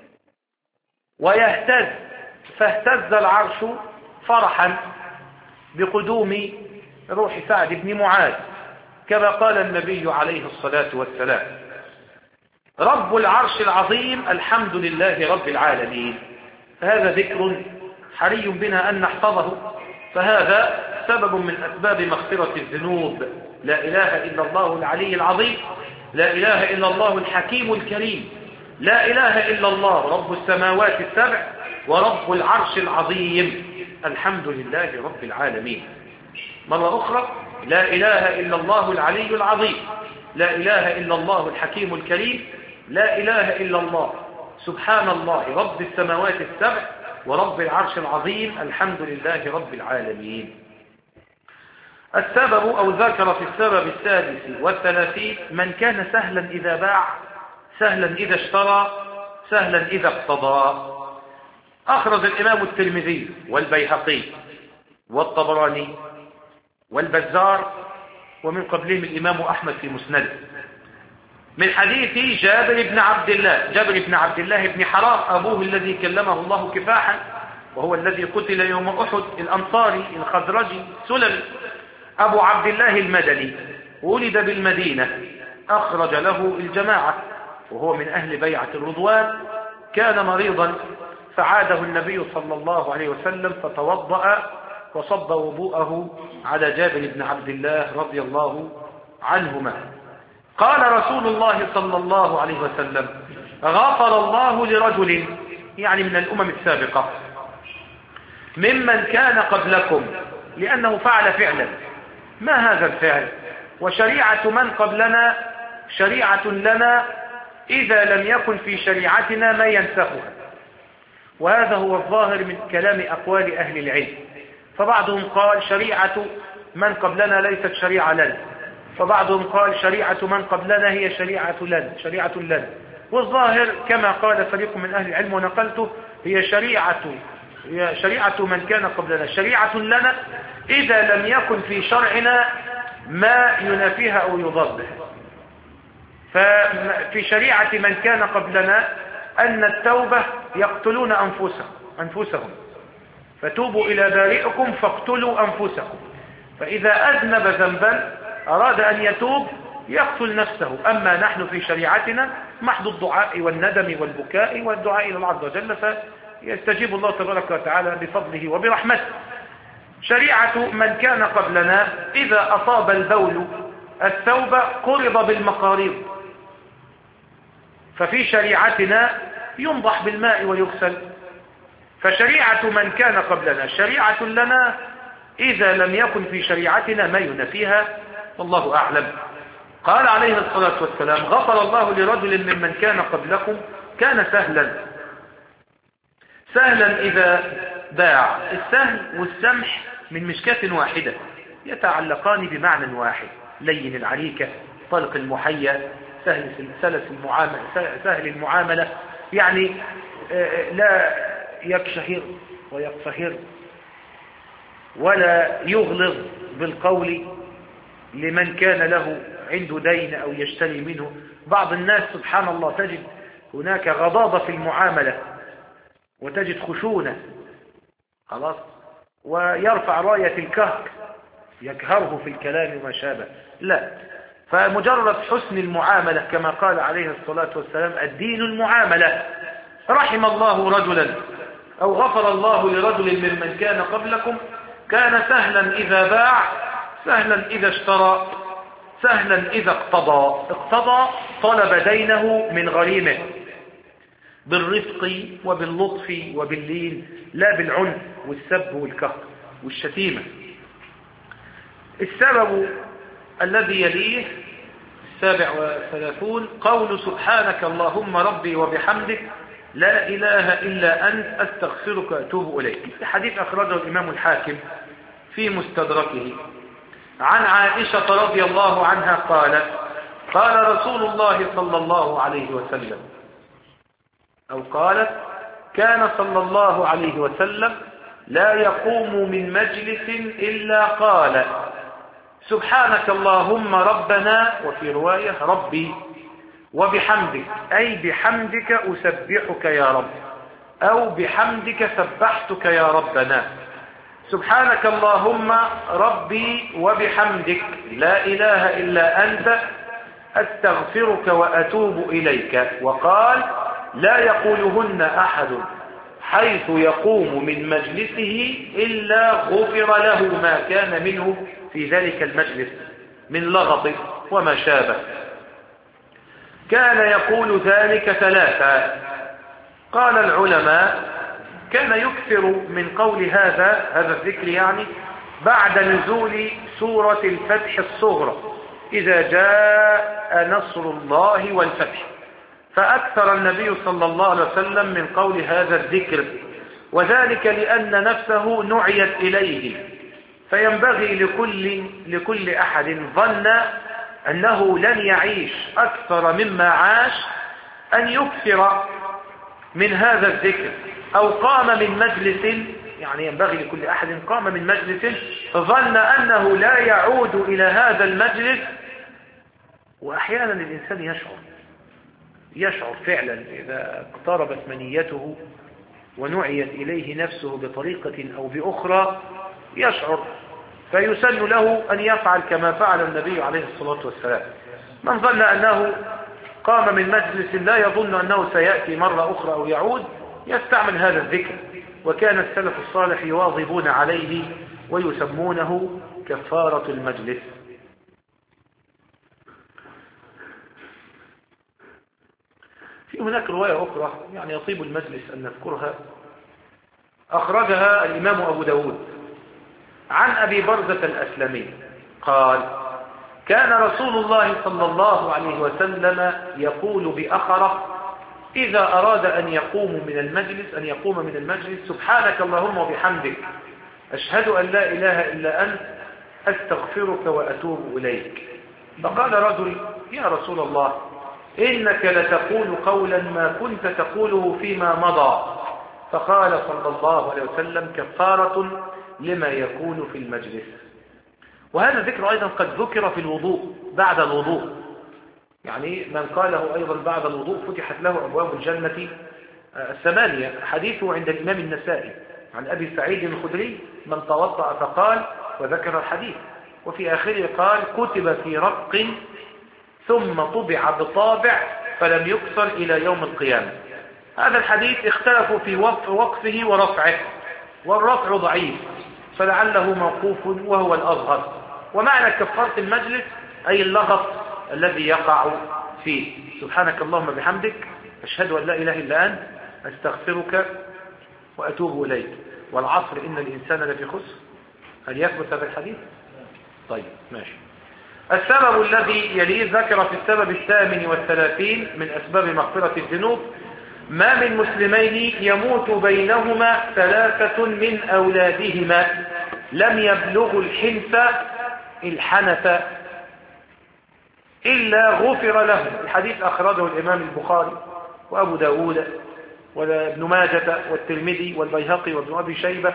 ويهتز، فاهتز العرش فرحا بقدوم روح سعد بن معاذ، كما قال النبي عليه الصلاة والسلام: رب العرش العظيم الحمد لله رب العالمين. هذا ذكر حري بنا أن نحفظه، فهذا سبب من أسباب مغفرة الذنوب. لا إله إلا الله العلي العظيم، لا إله إلا الله الحكيم الكريم، لا إله إلا الله رب السماوات السبع ورب العرش العظيم الحمد لله رب العالمين. مرة أخرى: لا إله إلا الله العلي العظيم، لا إله إلا الله الحكيم الكريم، لا إله إلا الله سبحان الله رب السماوات السبع ورب العرش العظيم الحمد لله رب العالمين. السبب، أو ذكر في السبب السادس والثلاثين: من كان سهلا إذا باع، سهلا إذا اشترى، سهلا إذا اقتضى. أخرج الإمام الترمذي والبيهقي والطبراني والبزار ومن قبلهم الإمام أحمد في مسنده من حديث جابر بن عبد الله، جابر بن عبد الله بن حرام أبوه الذي كلمه الله كفاحا، وهو الذي قتل يوم أحد، الأنصاري الخزرجي سلمي، أبو عبد الله المدني، ولد بالمدينة، أخرج له الجماعة، وهو من أهل بيعة الرضوان. كان مريضا فعاده النبي صلى الله عليه وسلم فتوضأ وصب وضوءه على جابر بن عبد الله رضي الله عنهما. قال رسول الله صلى الله عليه وسلم: غفر الله لرجل، يعني من الأمم السابقة، ممن كان قبلكم، لأنه فعل فعلا. ما هذا الفعل؟ وشريعة من قبلنا شريعة لنا إذا لم يكن في شريعتنا ما ينسخها. وهذا هو الظاهر من كلام أقوال أهل العلم. فبعضهم قال شريعة من قبلنا ليست شريعة لنا، فبعضهم قال شريعة من قبلنا هي شريعة لنا شريعة لنا والظاهر كما قال فريق من أهل العلم ونقلته: هي شريعة هي شريعة من كان قبلنا شريعة لنا إذا لم يكن في شرعنا ما ينافيها أو يضاده. ففي شريعة من كان قبلنا أن التوبة يقتلون أنفسهم أنفسهم فتوبوا إلى بارئكم فاقتلوا أنفسكم. فإذا أذنب ذنبا أراد أن يتوب يقتل نفسه. أما نحن في شريعتنا محض الدعاء والندم والبكاء والدعاء إلى الله عز وجل، فيستجيب الله تبارك وتعالى بفضله وبرحمته. شريعة من كان قبلنا إذا أصاب البول الثوب قرض بالمقاريض، ففي شريعتنا ينضح بالماء ويغسل. فشريعة من كان قبلنا شريعة لنا إذا لم يكن في شريعتنا ما ينافيها، والله أعلم. قال عليه الصلاة والسلام: غفر الله لرجل ممن كان قبلكم كان سهلا سهلا إذا باع. السهل والسمح من مشكاة واحدة يتعلقان بمعنى واحد: لين العريكة، طلق المحيا، سهل سلس المعاملة سهل المعاملة، يعني لا يكشهر ويقصهر ولا يغلظ بالقول لمن كان له عنده دين أو يشتري منه. بعض الناس سبحان الله تجد هناك غضاضة في المعاملة وتجد خشونة، خلاص، ويرفع راية الكهك يكهره في الكلام وما شابه. لا، فمجرد حسن المعاملة كما قال عليه الصلاة والسلام: الدين المعاملة. رحم الله رجلا أو غفر الله لرجل ممن كان قبلكم كان سهلا إذا باع، سهلا إذا اشترى، سهلا إذا اقتضى. اقتضى طلب دينه من غريمه بالرفق وباللطف وباللين، لا بالعنف والسب والكهر والشتيمة. السبب الذي يليه السابع والثلاثون: قول سبحانك اللهم ربي وبحمدك لا إله إلا أنت أستغفرك وأتوب إليك. الحديث أخرجه الإمام الحاكم في مستدركه عن عائشة رضي الله عنها قالت: قال رسول الله صلى الله عليه وسلم، أو قالت كان صلى الله عليه وسلم لا يقوم من مجلس إلا قال سبحانك اللهم ربنا، وفي رواية ربي، وبحمدك، أي بحمدك أسبحك يا رب، أو بحمدك سبحتك يا ربنا. سبحانك اللهم ربي وبحمدك لا إله إلا أنت أستغفرك وأتوب إليك. وقال لا يقولهن أحد حيث يقوم من مجلسه إلا غفر له ما كان منه في ذلك المجلس من لغط وما شابه. كان يقول ذلك ثلاثة. قال العلماء كان يكثر من قول هذا هذا الذكر يعني بعد نزول سورة الفتح الصغرى إذا جاء نصر الله والفتح، فأكثر النبي صلى الله عليه وسلم من قول هذا الذكر، وذلك لأن نفسه نعيت إليه، فينبغي لكل, لكل أحد ظن أنه لن يعيش أكثر مما عاش أن يكثر من هذا الذكر، أو قام من مجلس، يعني ينبغي لكل أحد قام من مجلس ظن أنه لا يعود إلى هذا المجلس. وأحيانا الإنسان يشعر يشعر فعلا إذا اقتربت منيته ونعيت إليه نفسه بطريقة أو بأخرى يشعر، فيسن له أن يفعل كما فعل النبي عليه الصلاة والسلام. من ظن أنه قام من مجلس لا يظن أنه سيأتي مرة أخرى أو يعود يستعمل هذا الذكر، وكان السلف الصالح يواظبون عليه ويسمونه كفارة المجلس. في هناك رواية أخرى يعني يطيب المجلس أن نذكرها، أخرجها الإمام أبو داود عن أبي برزة الأسلمي قال كان رسول الله صلى الله عليه وسلم يقول بأخره إذا أراد أن يقوم من المجلس أن يقوم من المجلس سبحانك اللهم وبحمدك أشهد أن لا إله إلا أنت أستغفرك وأتوب إليك. فقال رجل يا رسول الله إنك لتقول قولا ما كنت تقوله فيما مضى. فقال صلى الله عليه وسلم كفارة لما يكون في المجلس. وهذا الذكر أيضا قد ذكر في الوضوء بعد الوضوء، يعني من قاله أيضا بعد الوضوء فتحت له أبواب الجنة الثمانية. حديثه عند الإمام النسائي عن أبي سعيد الخدري من توضأ فقال وذكر الحديث، وفي آخره قال كتب في رق ثم طبع بطابع فلم يكسر إلى يوم القيامة. هذا الحديث اختلفوا في وقفه ورفعه، والرفع ضعيف فلعله موقوف وهو الأظهر. ومعنى كفارة المجلس أي اللغط الذي يقع فيه. سبحانك اللهم بحمدك أشهد أن لا إله إلا أنت أستغفرك وأتوب إليك. والعصر إن الإنسان لفي خسر. هل يثبت هذا الحديث؟ طيب ماشي. السبب الذي يليه ذكر في السبب الثامن والثلاثين من أسباب مغفرة الذنوب ما من مسلمين يموت بينهما ثلاثة من أولادهما لم يبلغوا الحنث الحنث إلا غفر لهم. الحديث أخرجه الإمام البخاري وأبو داود وابن ماجة والترمذي والبيهقي وابن أبي شيبة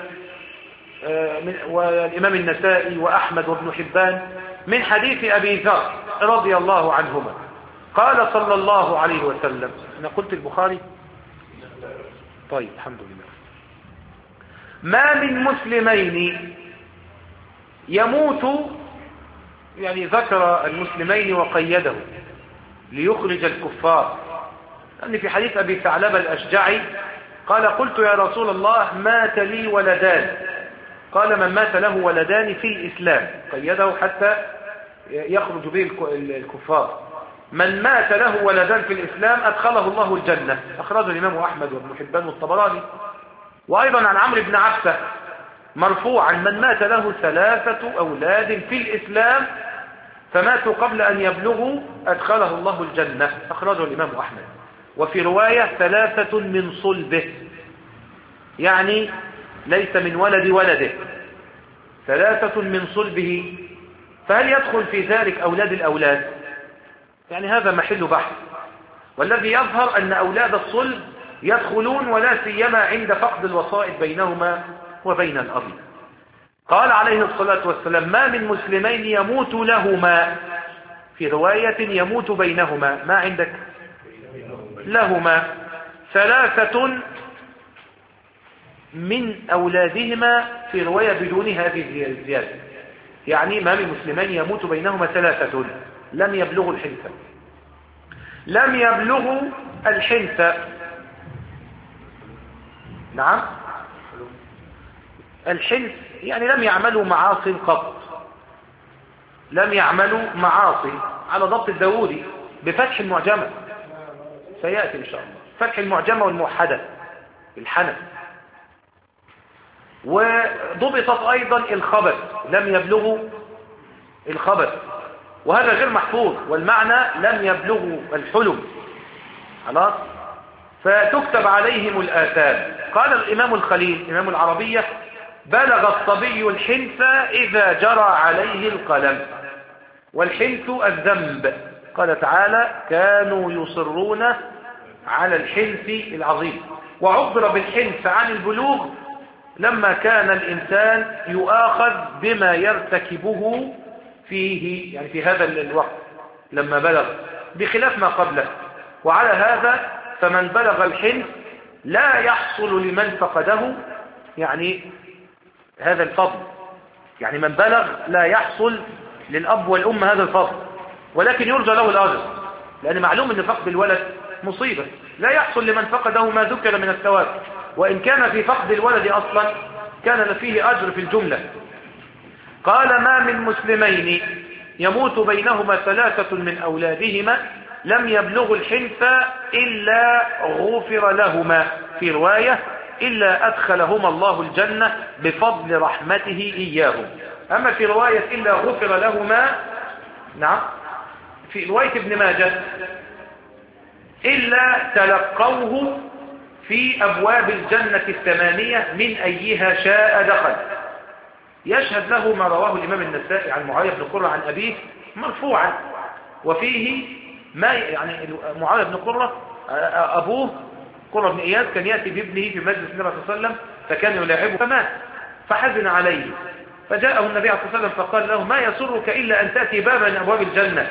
والإمام النسائي وأحمد وابن حبان من حديث أبي ذر رضي الله عنهما قال صلى الله عليه وسلم. أنا قلت البخاري؟ طيب الحمد لله. ما من مسلمين يموت، يعني ذكر المسلمين وقيده ليخرج الكفار، لأن في حديث أبي ثعلبة الأشجعي قال قلت يا رسول الله مات لي ولدان، قال من مات له ولدان في الإسلام، قيده حتى يخرج به الكفار. من مات له ولدان في الإسلام أدخله الله الجنة، أخرجه الإمام أحمد وابن حبان والطبراني. وأيضا عن عمرو بن عبسة مرفوعا من مات له ثلاثة أولاد في الإسلام فماتوا قبل أن يبلغوا أدخله الله الجنة، أخرجه الإمام أحمد. وفي رواية ثلاثة من صلبه، يعني ليس من ولد ولده، ثلاثة من صلبه. فهل يدخل في ذلك أولاد الأولاد؟ يعني هذا محل بحث. والذي يظهر أن أولاد الصلب يدخلون ولا سيما عند فقد الوسائط بينهما وبين الأب. قال عليه الصلاة والسلام ما من مسلمين يموت لهما، في رواية يموت بينهما، ما عندك لهما ثلاثة من أولادهما، في رواية بدون هذه الزيادة، يعني ما من مسلمين يموت بينهما ثلاثة لم يبلغوا الحنث. لم يبلغوا الحنث، نعم، الحنث يعني لم يعملوا معاصي قط، لم يعملوا معاصي على ضبط الداودي بفتح المعجمة، سيأتي إن شاء الله فتح المعجمة والموحدة بالحنف. وضبطت أيضا الخبث، لم يبلغوا الخبث، وهذا غير محفوظ، والمعنى لم يبلغوا الحلم، خلاص، فتكتب عليهم الآثام. قال الإمام الخليل إمام العربية بلغ الصبي الحنث إذا جرى عليه القلم، والحنث الذنب، قال تعالى كانوا يصرون على الحنث العظيم. وعبر بالحنث عن البلوغ لما كان الإنسان يؤاخذ بما يرتكبه فيه، يعني في هذا الوقت لما بلغ، بخلاف ما قبله. وعلى هذا فمن بلغ الحنث لا يحصل لمن فقده يعني هذا الفضل، يعني من بلغ لا يحصل للأب والأم هذا الفضل، ولكن يرجى له الأجر، لأن معلوم أن فقد الولد مصيبة، لا يحصل لمن فقده ما ذكر من الثواب، وإن كان في فقد الولد أصلا كان فيه أجر في الجملة. قال ما من مسلمين يموت بينهما ثلاثة من أولادهما لم يبلغوا الحنث إلا غفر لهما، في رواية إلا أدخلهما الله الجنة بفضل رحمته إياهم. أما في رواية إلا غفر لهما، نعم، في رواية ابن ماجه إلا تلقوه في أبواب الجنة الثمانية من أيها شاء دخل. يشهد له ما رواه الإمام النسائي عن معاوية بن قرة عن أبيه مرفوعا، وفيه ما يعني معاوية بن قرة أبوه قرة بن إياس كان يأتي بابنه في مجلس النبي صلى الله عليه وسلم فكان يلاعبه فمات، فحزن عليه، فجاءه النبي صلى الله عليه وسلم فقال له ما يسرك إلا أن تأتي بابا من أبواب الجنة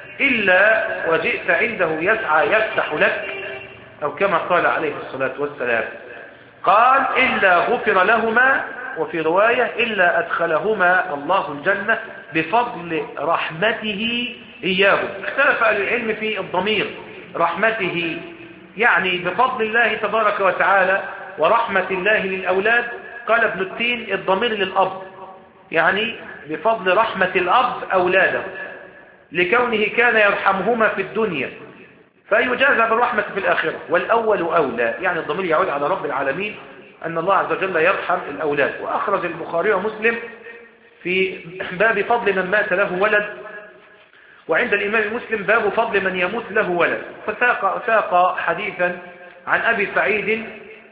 إلا وجئت عنده يسعى يفتح لك، أو كما قال عليه الصلاة والسلام. قال إلا غفر لهما، وفي رواية إلا أدخلهما الله الجنة بفضل رحمته إياهم. اختلف أهل العلم في الضمير، رحمته يعني بفضل الله تبارك وتعالى ورحمة الله للأولاد. قال ابن التين الضمير للأب، يعني بفضل رحمة الأب أولاده لكونه كان يرحمهما في الدنيا فيجازى بالرحمة في الآخرة، والأول أولى، يعني الضمير يعود على رب العالمين أن الله عز وجل يرحم الأولاد. وأخرج البخاري ومسلم في باب فضل من مات له ولد، وعند الإمام مسلم باب فضل من يموت له ولد، فساق ساق حديثا عن أبي سعيد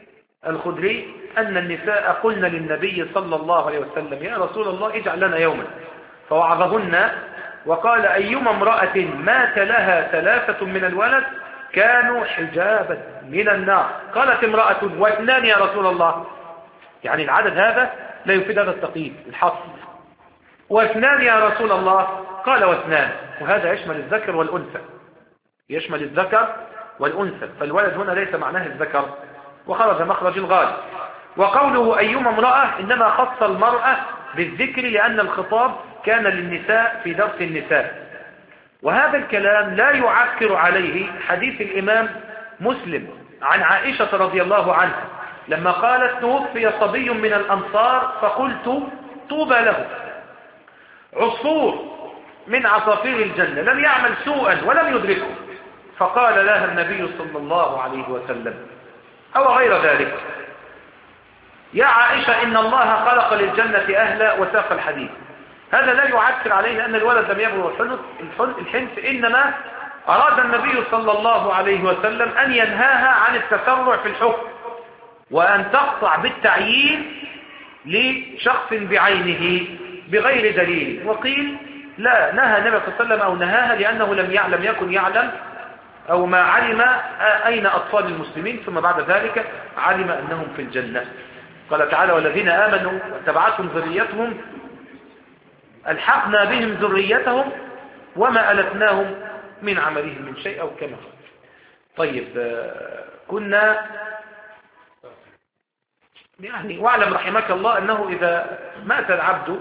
الخدري أن النساء قلن للنبي صلى الله عليه وسلم يا رسول الله اجعل لنا يوما، فوعظهن وقال أيما امرأة مات لها ثلاثة من الولد كانوا حجابا من النار. قالت امرأة واثنان يا رسول الله، يعني العدد هذا لا يفيد هذا التقييد الحصر، واثنان يا رسول الله، قال واثنان، وهذا يشمل الذكر والأنثى، يشمل الذكر والأنثى، فالولد هنا ليس معناه الذكر، وخرج مخرج الغالب. وقوله أيما امرأة إنما خص المرأة بالذكر لأن الخطاب كان للنساء في درس النساء، وهذا الكلام لا يعكر عليه حديث الإمام مسلم عن عائشة رضي الله عنها لما قالت توفي صبي من الأنصار فقلت طوبى له، عصفور من عصافير الجنة لم يعمل سوءا ولم يدركه، فقال لها النبي صلى الله عليه وسلم أو غير ذلك يا عائشة إن الله خلق للجنة أهلا وساق الحديث. هذا لا يعكر عليه أن الولد لم يبلغ الحنث، إنما أراد النبي صلى الله عليه وسلم أن ينهاها عن التسرع في الحكم وأن تقطع بالتعيين لشخص بعينه بغير دليل. وقيل لا، نهى النبي صلى الله عليه وسلم أو نهاها لأنه لم يعلم يكن يعلم أو ما علم أين أطفال المسلمين، ثم بعد ذلك علم أنهم في الجنة. قال تعالى والذين آمنوا واتبعتهم ذريتهم ألحقنا بهم ذريتهم وما ألتناهم من عملهم من شيء أو كما. طيب كنا يعني واعلم رحمك الله أنه إذا مات العبد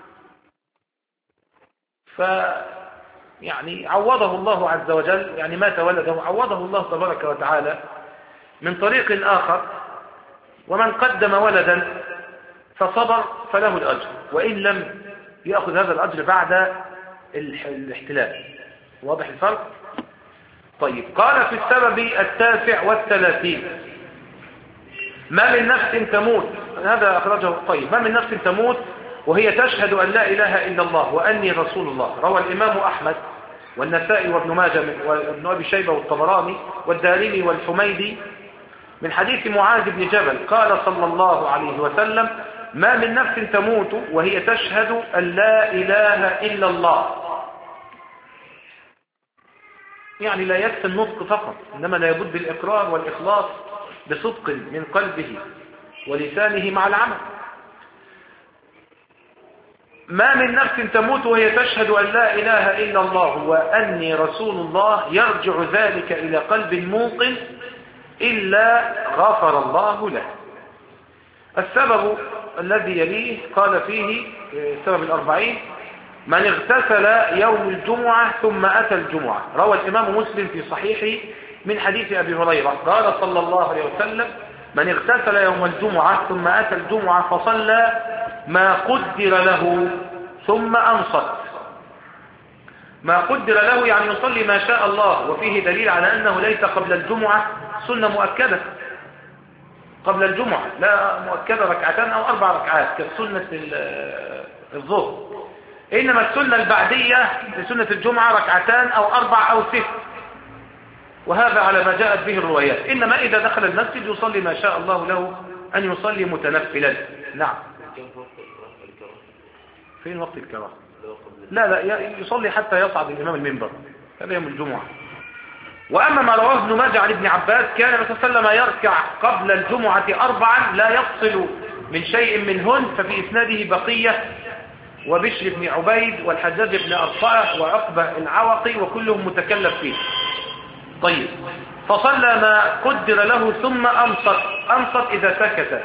ف يعني عوضه الله عز وجل، يعني مات ولده عوضه الله تبارك وتعالى من طريق آخر، ومن قدم ولدا فصبر فله الأجر، وإن لم يأخذ هذا الأجر بعد الاحتلال. واضح الفرق؟ طيب قال في السبب التاسع والثلاثين ما من نفس تموت، هذا أخرجه. طيب ما من نفس تموت وهي تشهد أن لا إله إلا الله وأني رسول الله. روى الإمام أحمد والنسائي وابن ماجه وابن أبي شيبة والطبراني والدارمي والحميدي من حديث معاذ بن جبل قال صلى الله عليه وسلم ما من نفس تموت وهي تشهد أن لا إله إلا الله، يعني لا يكفي النطق فقط، إنما لا يبد بالإقرار والإخلاص بصدق من قلبه ولسانه مع العمل. ما من نفس تموت وهي تشهد أن لا إله إلا الله وأني رسول الله يرجع ذلك إلى قلب موقن إلا غفر الله له. السبب الذي يليه قال فيه سبب الأربعين من اغتسل يوم الجمعة ثم أتى الجمعة. روى الإمام مسلم في صحيحه من حديث أبي هريرة قال صلى الله عليه وسلم من اغتسل يوم الجمعة ثم أتى الجمعة فصلى ما قدر له ثم أنصت. ما قدر له يعني يصلي ما شاء الله، وفيه دليل على أنه ليس قبل الجمعة سنة مؤكدة. قبل الجمعة لا مؤكدة ركعتان أو أربع ركعات كسنة الظهر، إنما السنة البعدية لسنة الجمعة ركعتان أو أربع أو ست، وهذا على ما جاءت به الروايات. إنما إذا دخل المسجد يصلي ما شاء الله له أن يصلي متنفلا. نعم. فين وقت الكراهة؟ لا لا يصلي حتى يصعد الإمام المنبر، هذا يوم الجمعة. وأما ما رواه ابن ماجه عن ابن عباس كان النبي صلى الله عليه وسلم يركع قبل الجمعة أربعا لا يفصل من شيء منهن، ففي إسناده بقية وبشر بن عبيد والحجاج بن أرطاء وعقبة العوقي وكلهم متكلم فيه. طيب فصلى ما قدر له ثم أنصت. أنصت إذا سكت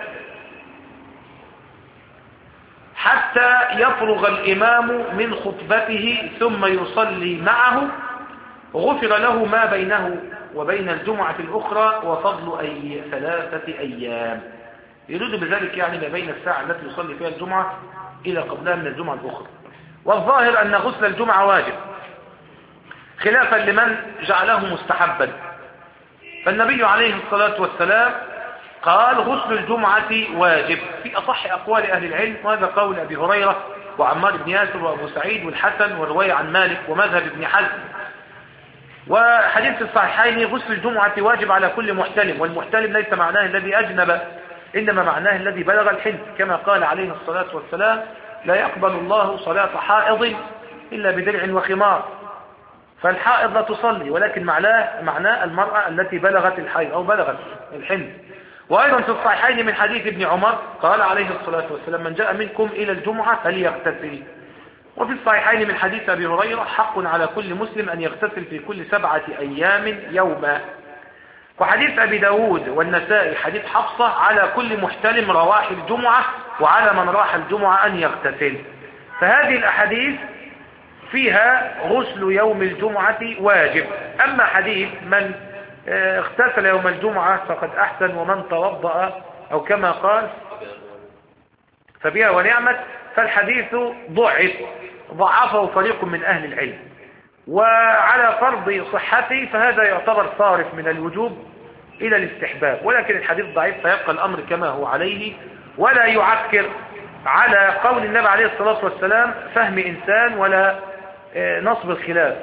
حتى يفرغ الإمام من خطبته ثم يصلي معه غفر له ما بينه وبين الجمعة الأخرى وفضل أي ثلاثة أيام. يريد بذلك يعني ما بين الساعة التي يصلي فيها الجمعة إلى قبلها من الجمعة الأخرى. والظاهر أن غسل الجمعة واجب خلافا لمن جعله مستحبا، فالنبي عليه الصلاة والسلام قال غسل الجمعة واجب في أصح أقوال أهل العلم، وهذا قول أبي هريرة وعمار بن ياسر وأبو سعيد والحسن والرواية عن مالك ومذهب ابن حزم. وحديث الصحيحين غسل الجمعة واجب على كل محتلم، والمحتلم ليس معناه الذي أجنب، إنما معناه الذي بلغ الحلم، كما قال عليه الصلاة والسلام لا يقبل الله صلاة حائض إلا بدرع وخمار، فالحائض لا تصلي، ولكن معناه معناه المرأة التي بلغت الحيض أو بلغت الحلم. وأيضا في الصحيحين من حديث ابن عمر قال عليه الصلاة والسلام من جاء منكم إلى الجمعة فليغتسل. وفي الصحيحين من حديث أبي هريرة حق على كل مسلم أن يغتسل في كل سبعة أيام يوما. وحديث أبي داود والنسائي حديث حفصة على كل محتلم رواح الجمعة وعلى من راح الجمعة أن يغتسل. فهذه الأحاديث فيها غسل يوم الجمعة واجب. أما حديث من اغتسل يوم الجمعة فقد أحسن ومن توضأ أو كما قال فبها ونعمت، فالحديث ضعف ضعفه فريق من أهل العلم، وعلى فرض صحته فهذا يعتبر صارف من الوجوب إلى الاستحباب، ولكن الحديث ضعيف فيبقى الأمر كما هو عليه، ولا يعكر على قول النبي عليه الصلاة والسلام فهم إنسان ولا نصب الخلاف.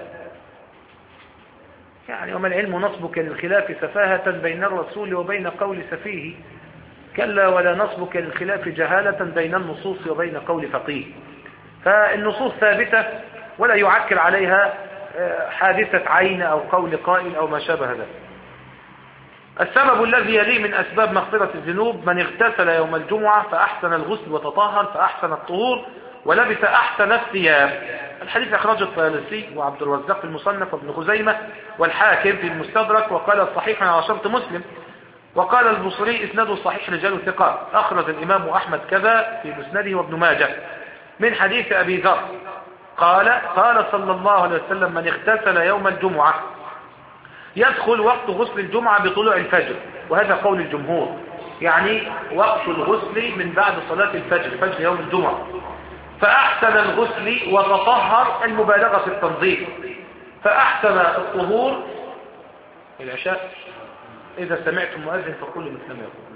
يعني وما العلم نصبك للخلاف سفاهة بين الرسول وبين قول سفيه، كلا ولا نصبك للخلاف جهالة بين النصوص وبين قول فقيه. فالنصوص ثابتة ولا يعكر عليها حادثة عين أو قول قائل أو ما شابه ذلك. السبب الذي يليه من أسباب مغفرة الذنوب: من اغتسل يوم الجمعة فأحسن الغسل وتطهر فأحسن الطهور ولبس أحسن الثياب. الحديث أخرجه الطيالسي وعبد الرزاق في المصنف وابن خزيمة والحاكم في المستدرك، وقال الصحيح على شرط مسلم. وقال البصري إسناده صحيح رجال ثقات. أخرج الإمام أحمد كذا في مسنده وابن ماجه من حديث أبي ذر قال قال صلى الله عليه وسلم: من اغتسل يوم الجمعة يدخل وقت غسل الجمعة بطلوع الفجر. وهذا قول الجمهور، يعني وقت الغسل من بعد صلاة الفجر، فجر يوم الجمعة. فأحسن الغسل وتطهر، المبالغة في التنظيف. فأحسن الطهور العشاء. إذا سمعتم مؤذن فقولوا مثل ما يقول.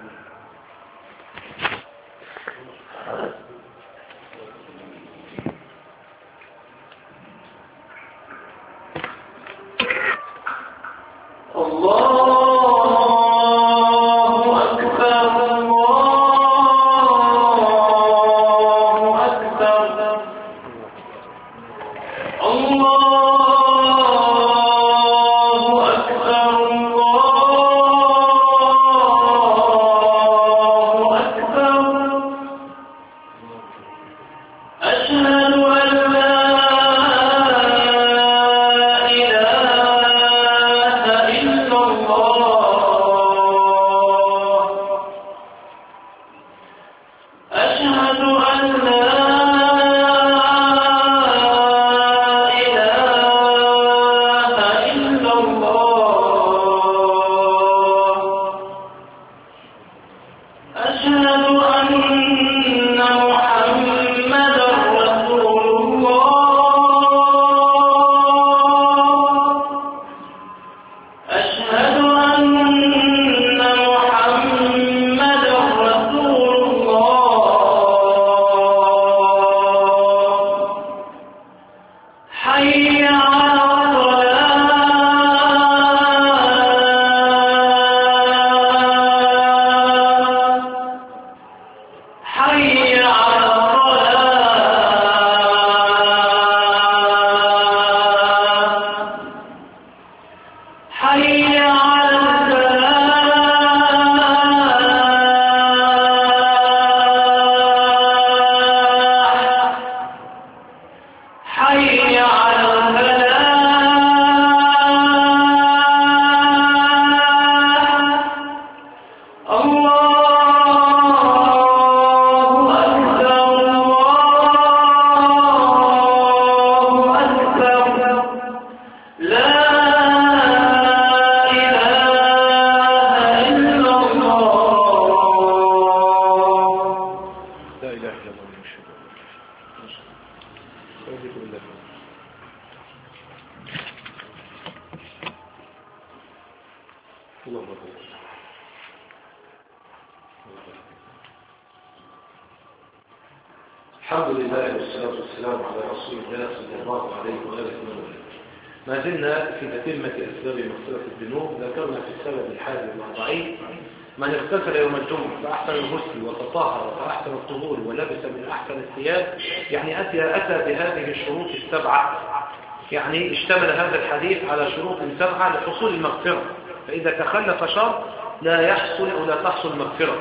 الحمد لله والصلاة والسلام على رسول الله صلى الله عليه وآله وسلم. ما زلنا في تتمة أسباب مغفرة الذنوب. ذكرنا في السبب الحادي والأربعين: من اغتسل يوم الجمعة فأحسن الغسل وتطهر فأحسن الطهور ولبس من أحسن الثياب، يعني أتى أتى بهذه الشروط السبعة. يعني اشتمل هذا الحديث على شروط سبعة لحصول المغفرة، فإذا تخلف شرط لا يحصل أو لا تحصل المغفرة.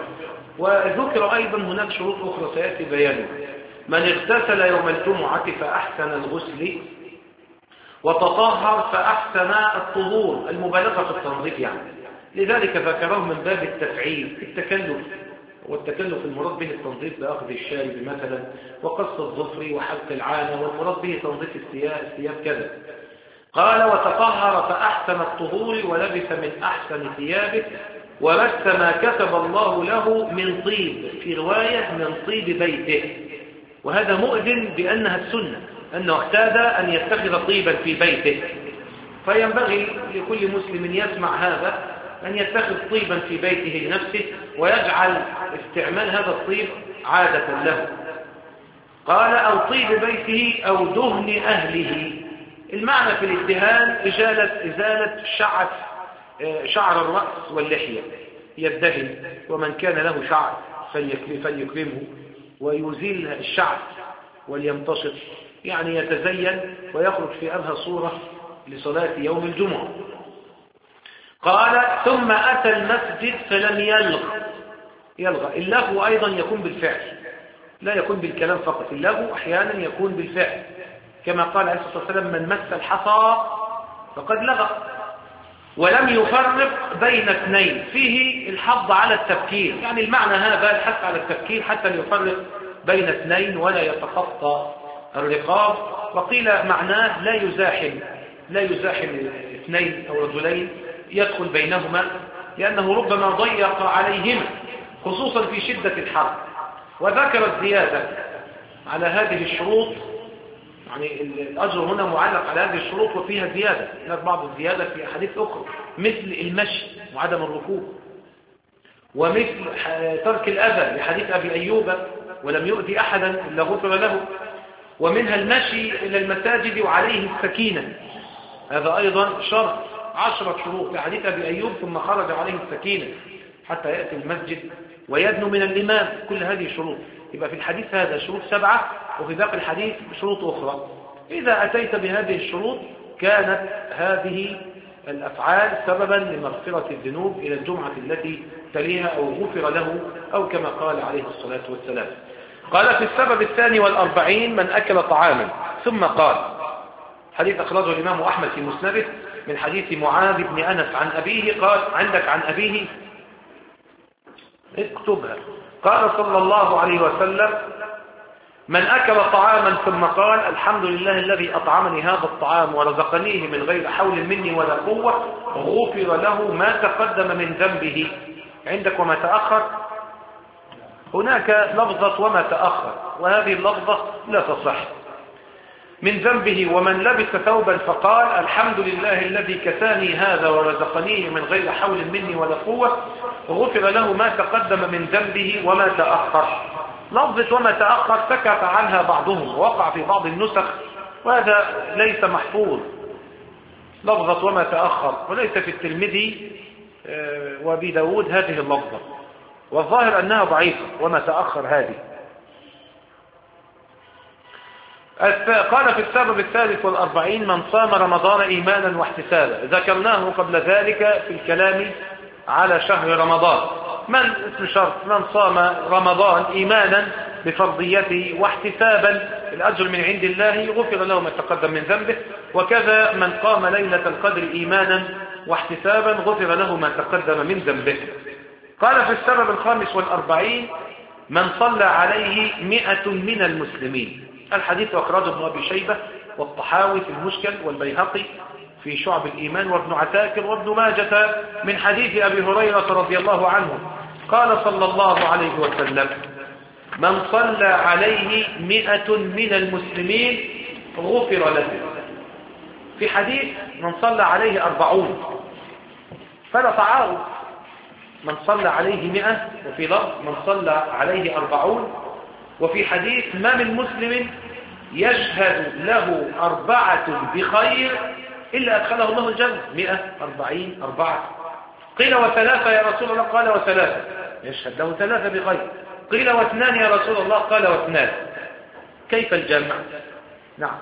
وذكر أيضا هناك شروط أخرى سيأتي بيانها: من اغتسل يوم الجمعة فأحسن الغسل وتطهر فأحسن الطهور، المبالغة في التنظيف يعني. لذلك ذكره من باب التفعيل، التكلف، والتكلف المراد به التنظيف بأخذ الشارب مثلا وقص الظفر وحلق العانة، والمراد به تنظيف الثياب الثياب كذا. قال: وتطهر فأحسن الطهور ولبس من أحسن ثيابه ومس ما كتب الله له من طيب، في رواية من طيب بيته. وهذا مؤذن بأنها السنة، أنه اعتاد أن يتخذ طيبا في بيته، فينبغي لكل مسلم يسمع هذا أن يتخذ طيبا في بيته لنفسه ويجعل استعمال هذا الطيب عادة له. قال: أو طيب بيته أو دهن أهله. المعنى في الادهان إزالة إزالة شعر شعر الرأس واللحية، يدهن. ومن كان له شعر فليكرمه ويزيل الشعر وليمتشط يعني يتزين ويخرج في أبهى صورة لصلاة يوم الجمعة. قال ثم أتى المسجد فلم يلغ. يلغى اللغو أيضا يكون بالفعل، لا يكون بالكلام فقط. اللغو أحيانا يكون بالفعل، كما قال عليه الصلاة والسلام من مس الحصى فقد لغى. ولم يفرق بين اثنين، فيه الحض على التفكير، يعني المعنى هذا الحث على التفكير حتى يفرق بين اثنين ولا يتخطى الرقاب. وقيل معناه لا يزاحم لا يزاحم اثنين أو رجلين يدخل بينهما، لأنه ربما ضيق عليهما خصوصا في شدة الحر. وذكر الزيادة على هذه الشروط، يعني الأجر هنا معلق على هذه الشروط وفيها زيادة، هناك بعض الزيادة في أحاديث أخرى مثل المشي وعدم الركوب، ومثل ترك الأذى لحديث أبي أيوب ولم يؤذي أحدا إلا غفر له، ومنها المشي إلى المساجد وعليه السكينة، هذا أيضا شرط، عشرة شروط لحديث أبي أيوب ثم خرج عليه السكينة حتى يأتي المسجد ويدنو من الإمام، كل هذه شروط. يبقى في الحديث هذا شروط سبعة وفي باقي الحديث شروط أخرى. إذا أتيت بهذه الشروط كانت هذه الأفعال سببا لمغفرة الذنوب إلى الجمعة التي تليها أو غفر له، أو كما قال عليه الصلاة والسلام. قال في السبب الثاني والأربعين من أكل طعاما ثم قال، حديث أخرجه الإمام أحمد في مسنده من حديث معاذ بن أنس عن أبيه قال، عندك عن أبيه اكتبها، قال صلى الله عليه وسلم من أكل طعاما ثم قال الحمد لله الذي أطعمني هذا الطعام ورزقنيه من غير حول مني ولا قوة غفر له ما تقدم من ذنبه. عندك وما تأخر، هناك لفظة وما تأخر وهذه اللفظة لا تصح. من ذنبه ومن لبس ثوبا فقال الحمد لله الذي كساني هذا ورزقنيه من غير حول مني ولا قوة غفر له ما تقدم من ذنبه وما تأخر. لفظة وما تأخر سكت عنها بعضهم ووقع في بعض النسخ وهذا ليس محفوظ، لفظة وما تأخر، وليس في الترمذي وابي داود هذه اللفظة، والظاهر أنها ضعيفة وما تأخر هذه. قال في السبب الثالث والأربعين من صام رمضان إيمانا واحتسابا، ذكرناه قبل ذلك في الكلام على شهر رمضان. من اسم شرط من صام رمضان إيمانا بفرضيته واحتسابا الأجر من عند الله غفر له ما تقدم من ذنبه، وكذا من قام ليلة القدر إيمانا واحتسابا غفر له ما تقدم من ذنبه. قال في السبب الخامس والأربعين من صلى عليه مئة من المسلمين، الحديث أخرجه ابن أبي شيبة والطحاوي في المشكل والبيهقي في شعب الإيمان وابن عساكر وابن ماجة من حديث أبي هريرة رضي الله عنه قال صلى الله عليه وسلم من صلى عليه مئة من المسلمين غفر له. في حديث من صلى عليه أربعون، فلا تعارض، من صلى عليه مئة وفي لفظ من صلى عليه أربعون، وفي حديث ما من مسلم يشهد له أربعة بخير إلا أدخله الله الجنة. مئة أربعين أربعة، قيل وثلاثة يا رسول الله، قال وثلاثة، يشهد له ثلاثة بخير، قيل واثنان يا رسول الله، قال واثنان، كيف الجمع؟ نعم.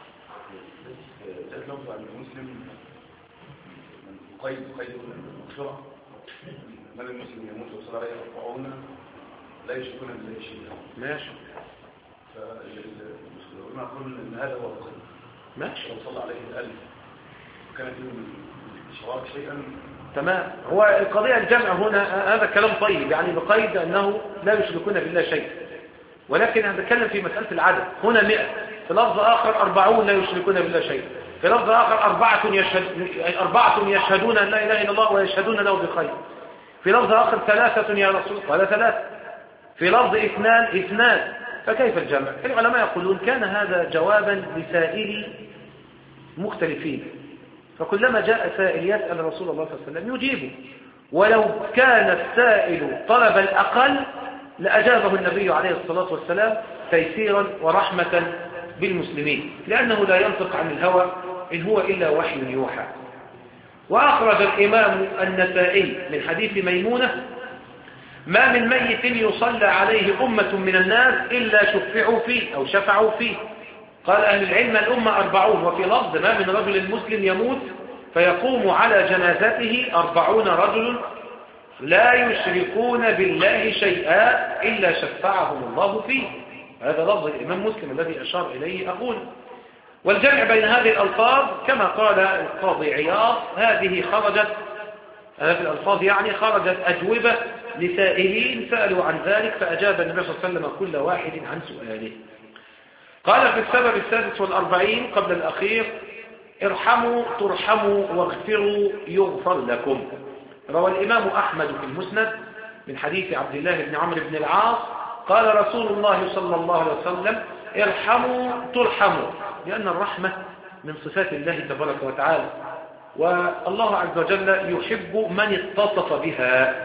لفظ عن المسلم قيد قيد المغفرة، من المسلم يموت وصلى عليه أربعون لا يشركون بالله شيئا. ماشي. فالمسلمون يقولون ان هذا هو القيد. ماشي. لو صلى عليه الألف وكان فيه من الشراب شيئا. تمام. هو القضية الجمع هنا هذا كلام طيب، يعني بقيد أنه لا يشركون بالله شيئا، ولكن أنا بتكلم في مسألة العدد. هنا مئة، في لفظ آخر أربعون لا يشركون بالله شيئا، في لفظ آخر أربعة يشهد أربعة يشهدون أن لا إله إلا الله ويشهدون له بخير، في لفظ آخر ثلاثة يا رسول قال ثلاثة، في لفظ اثنان اثنان، فكيف الجمع؟ العلماء يقولون كان هذا جوابا لسائل مختلفين، فكلما جاء سائل يسأل رسول الله صلى الله عليه وسلم يجيبه، ولو كان السائل طلب الأقل لأجابه النبي عليه الصلاة والسلام تيسيرا ورحمة بالمسلمين، لأنه لا ينطق عن الهوى إن هو إلا وحي يوحى. وأخرج الإمام النسائي من حديث ميمونة ما من ميت يصلى عليه أمة من الناس إلا شفعوا فيه أو شفعوا فيه، قال أهل العلم الأمة أربعون، وفي لفظ ما من رجل مسلم يموت فيقوم على جنازته أربعون رجل لا يشركون بالله شيئا إلا شفعهم الله فيه. هذا لفظ الإمام مسلم الذي أشار إليه أقول. والجمع بين هذه الألفاظ كما قال القاضي عياض هذه خرجت هذه الألفاظ يعني خرجت أجوبة لسائلين سألوا عن ذلك فأجاب النبي صلى الله عليه وسلم كل واحد عن سؤاله. قال في السبب السادس والأربعين قبل الأخير: ارحموا ترحموا واغفروا يغفر لكم. روى الإمام أحمد في المسند من حديث عبد الله بن عمرو بن العاص قال رسول الله صلى الله عليه وسلم: ارحموا ترحموا، لأن الرحمة من صفات الله تبارك وتعالى، والله عز وجل يحب من اتصف بها.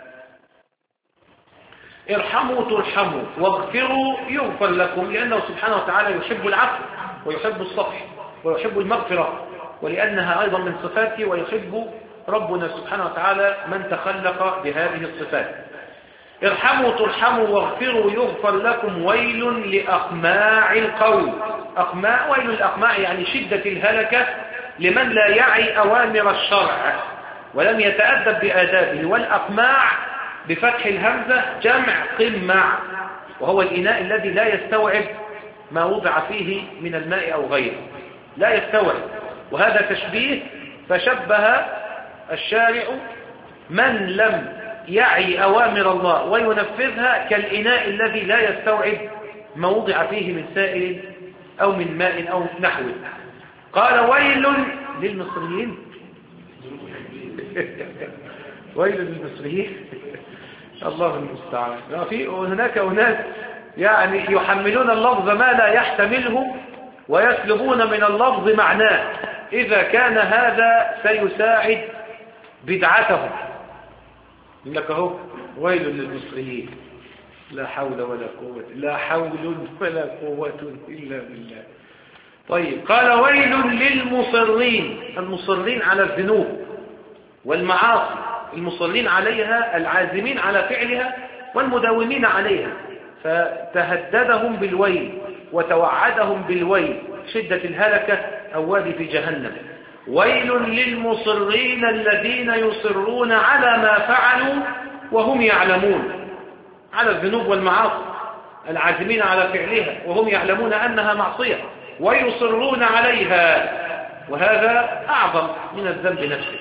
ارحموا ترحموا واغفروا يغفر لكم، لأنه سبحانه وتعالى يحب العفو ويحب الصفح ويحب المغفرة، ولأنها أيضا من صفاته، ويحب ربنا سبحانه وتعالى من تخلق بهذه الصفات. ارحموا ترحموا واغفروا يغفر لكم، ويل لأقماع القوم. أقماع، ويل الأقماع يعني شدة الهلكة لمن لا يعي أوامر الشرع ولم يتأدب بآدابه. والأقماع بفتح الهمزة جمع قمع، وهو الإناء الذي لا يستوعب ما وضع فيه من الماء أو غيره، لا يستوعب. وهذا تشبيه، فشبه الشارع من لم يعي أوامر الله وينفذها كالإناء الذي لا يستوعب ما وضع فيه من سائل أو من ماء أو نحوه. قال: ويل للمصريين ويل للمصريين الله المستعان. في هناك أناس يعني يحملون اللفظ ما لا يحتمله ويسلبون من اللفظ معناه، إذا كان هذا سيساعد بدعتهم. لك اهو: ويل للمصريين، لا حول ولا قوة لا حول ولا قوة إلا بالله. طيب، قال: ويل للمصرين، المصرين على الذنوب والمعاصي، المصرين عليها، العازمين على فعلها والمداومين عليها، فتهددهم بالويل وتوعدهم بالويل، شدة الهلكة أواد في جهنم. ويل للمصرين الذين يصرون على ما فعلوا وهم يعلمون، على الذنوب والمعاصي، العازمين على فعلها وهم يعلمون أنها معصية ويصرون عليها، وهذا أعظم من الذنب نفسه.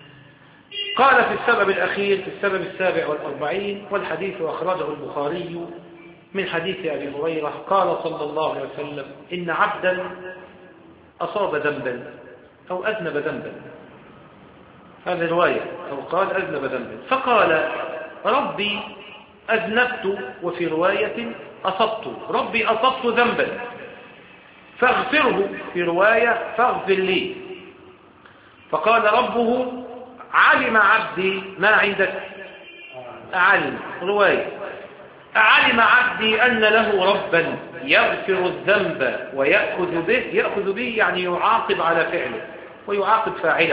قال في السبب الأخير في السبب السابع والأربعين، والحديث أخرجه البخاري من حديث أبي هريرة قال صلى الله عليه وسلم: إن عبدا أصاب ذنبا أو أذنب ذنبا، هذه رواية، أو قال أذنب ذنبا، فقال: ربي أذنبت، وفي رواية أصبت، ربي أصبت ذنبا فاغفره، في رواية فاغفر لي. فقال ربه: علم عبدي ما عندك، أعلم، رواية أعلم عبدي أن له ربا يغفر الذنب ويأخذ به، يأخذ به يعني يعاقب على فعله ويعاقب فاعله،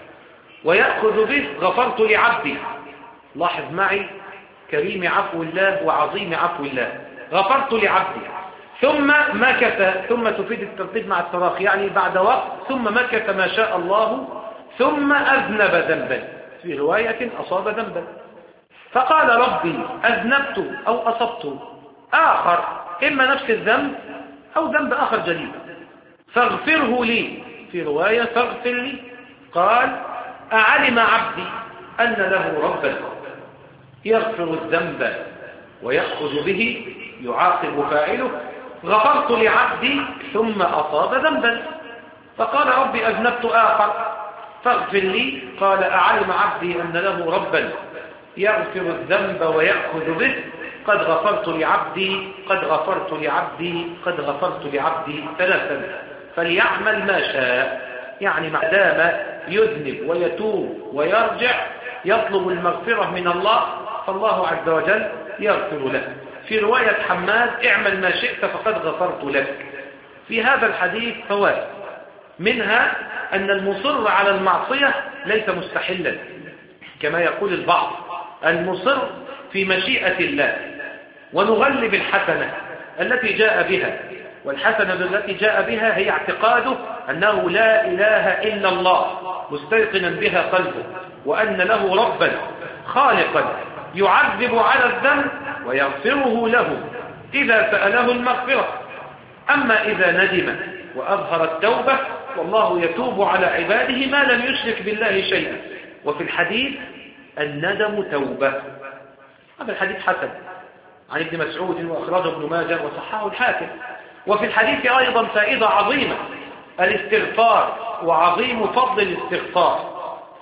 ويأخذ به غفرت لعبدي. لاحظ معي كريم عفو الله وعظيم عفو الله، غفرت لعبدي. ثم مكث، ثم تفيد الترتيب مع التراخي، يعني بعد وقت، ثم مكث ما شاء الله، ثم أذنب ذنبا، في رواية أصاب ذنبا. فقال ربي أذنبت أو أصبت آخر، إما نفس الذنب أو ذنب آخر جديد، فاغفره لي، في رواية فاغفر لي. قال: أعلم عبدي أن له ربا يغفر الذنب ويأخذ به يعاقب فاعله، غفرت لعبدي ثم أصاب ذنبا. فقال: ربي أذنبت آخر فاغفر لي. قال: أعلم عبدي أن له ربا يغفر الذنب ويأخذ به، قد غفرت لعبدي قد غفرت لعبدي قد غفرت لعبدي ثلاثا، فليعمل ما شاء. يعني ما دام يذنب ويتوب ويرجع يطلب المغفرة من الله، فالله عز وجل يغفر له. في رواية حماد: اعمل ما شئت فقد غفرت لك. في هذا الحديث فوائد، منها أن المصر على المعصية ليس مستحلا كما يقول البعض، المصر في مشيئة الله، ونغلب الحسنة التي جاء بها، والحسنة التي جاء بها هي اعتقاده أنه لا إله إلا الله مستيقنا بها قلبه، وأن له ربا خالقا يعذب على الذنب ويغفره له إذا سأله المغفرة. أما إذا ندم وأظهر التوبة والله يتوب على عباده ما لم يشرك بالله شيئا. وفي الحديث الندم توبة، هذا الحديث حسن عن ابن مسعود وأخرجه ابن ماجه وصححه الحاكم. وفي الحديث أيضا فائدة عظيمة، الاستغفار وعظيم فضل الاستغفار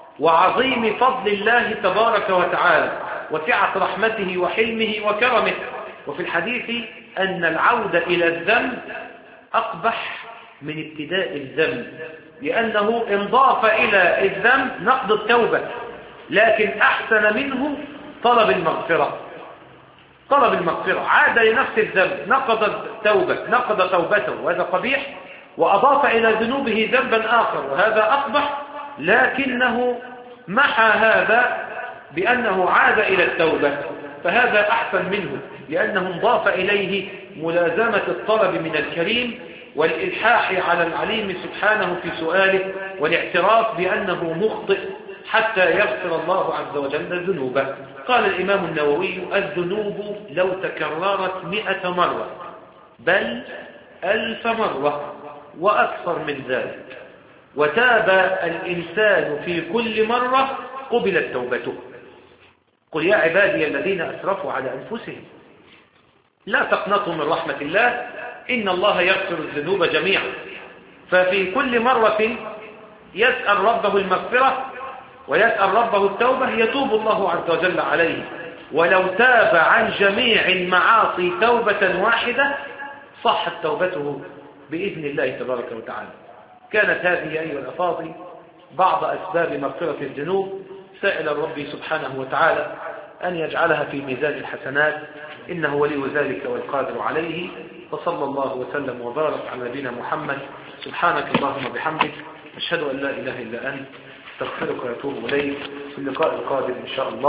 وعظيم فضل الله تبارك وتعالى وسعة رحمته وحلمه وكرمه. وفي الحديث أن العودة إلى الذنب أقبح من ابتداء الذنب، لأنه انضاف إلى الذنب نقض التوبة، لكن أحسن منه طلب المغفرة. طلب المغفرة عاد لنفس الذنب، نقض التوبة نقض توبته، وهذا قبيح، وأضاف إلى ذنوبه ذنبا آخر وهذا أقبح، لكنه محى هذا بأنه عاد إلى التوبة، فهذا أحسن منه لأنه انضاف إليه ملازمة الطلب من الكريم والإلحاح على العليم سبحانه في سؤاله والاعتراف بأنه مخطئ حتى يغفر الله عز وجل ذنوبه. قال الإمام النووي: الذنوب لو تكررت مئة مرة بل ألف مرة وأكثر من ذلك وتاب الإنسان في كل مرة قبلت توبته. قل يا عبادي الذين أسرفوا على أنفسهم لا تقنطوا من رحمة الله إن الله يغفر الذنوب جميعا. ففي كل مرة يسأل ربه المغفرة ويسأل ربه التوبة يتوب الله عز وجل عليه، ولو تاب عن جميع المعاصي توبة واحدة صحت توبته بإذن الله تبارك وتعالى. كانت هذه أيها الأفاضل بعض أسباب مغفرة الذنوب، سائل الرب سبحانه وتعالى أن يجعلها في ميزان الحسنات، إنه ولي ذلك والقادر عليه. وصلى الله وسلم وبارك على نبينا محمد. سبحانك اللهم وبحمدك، أشهد أن لا إله إلا أنت، استغفرك وأتوب إليك. في اللقاء القادم إن شاء الله.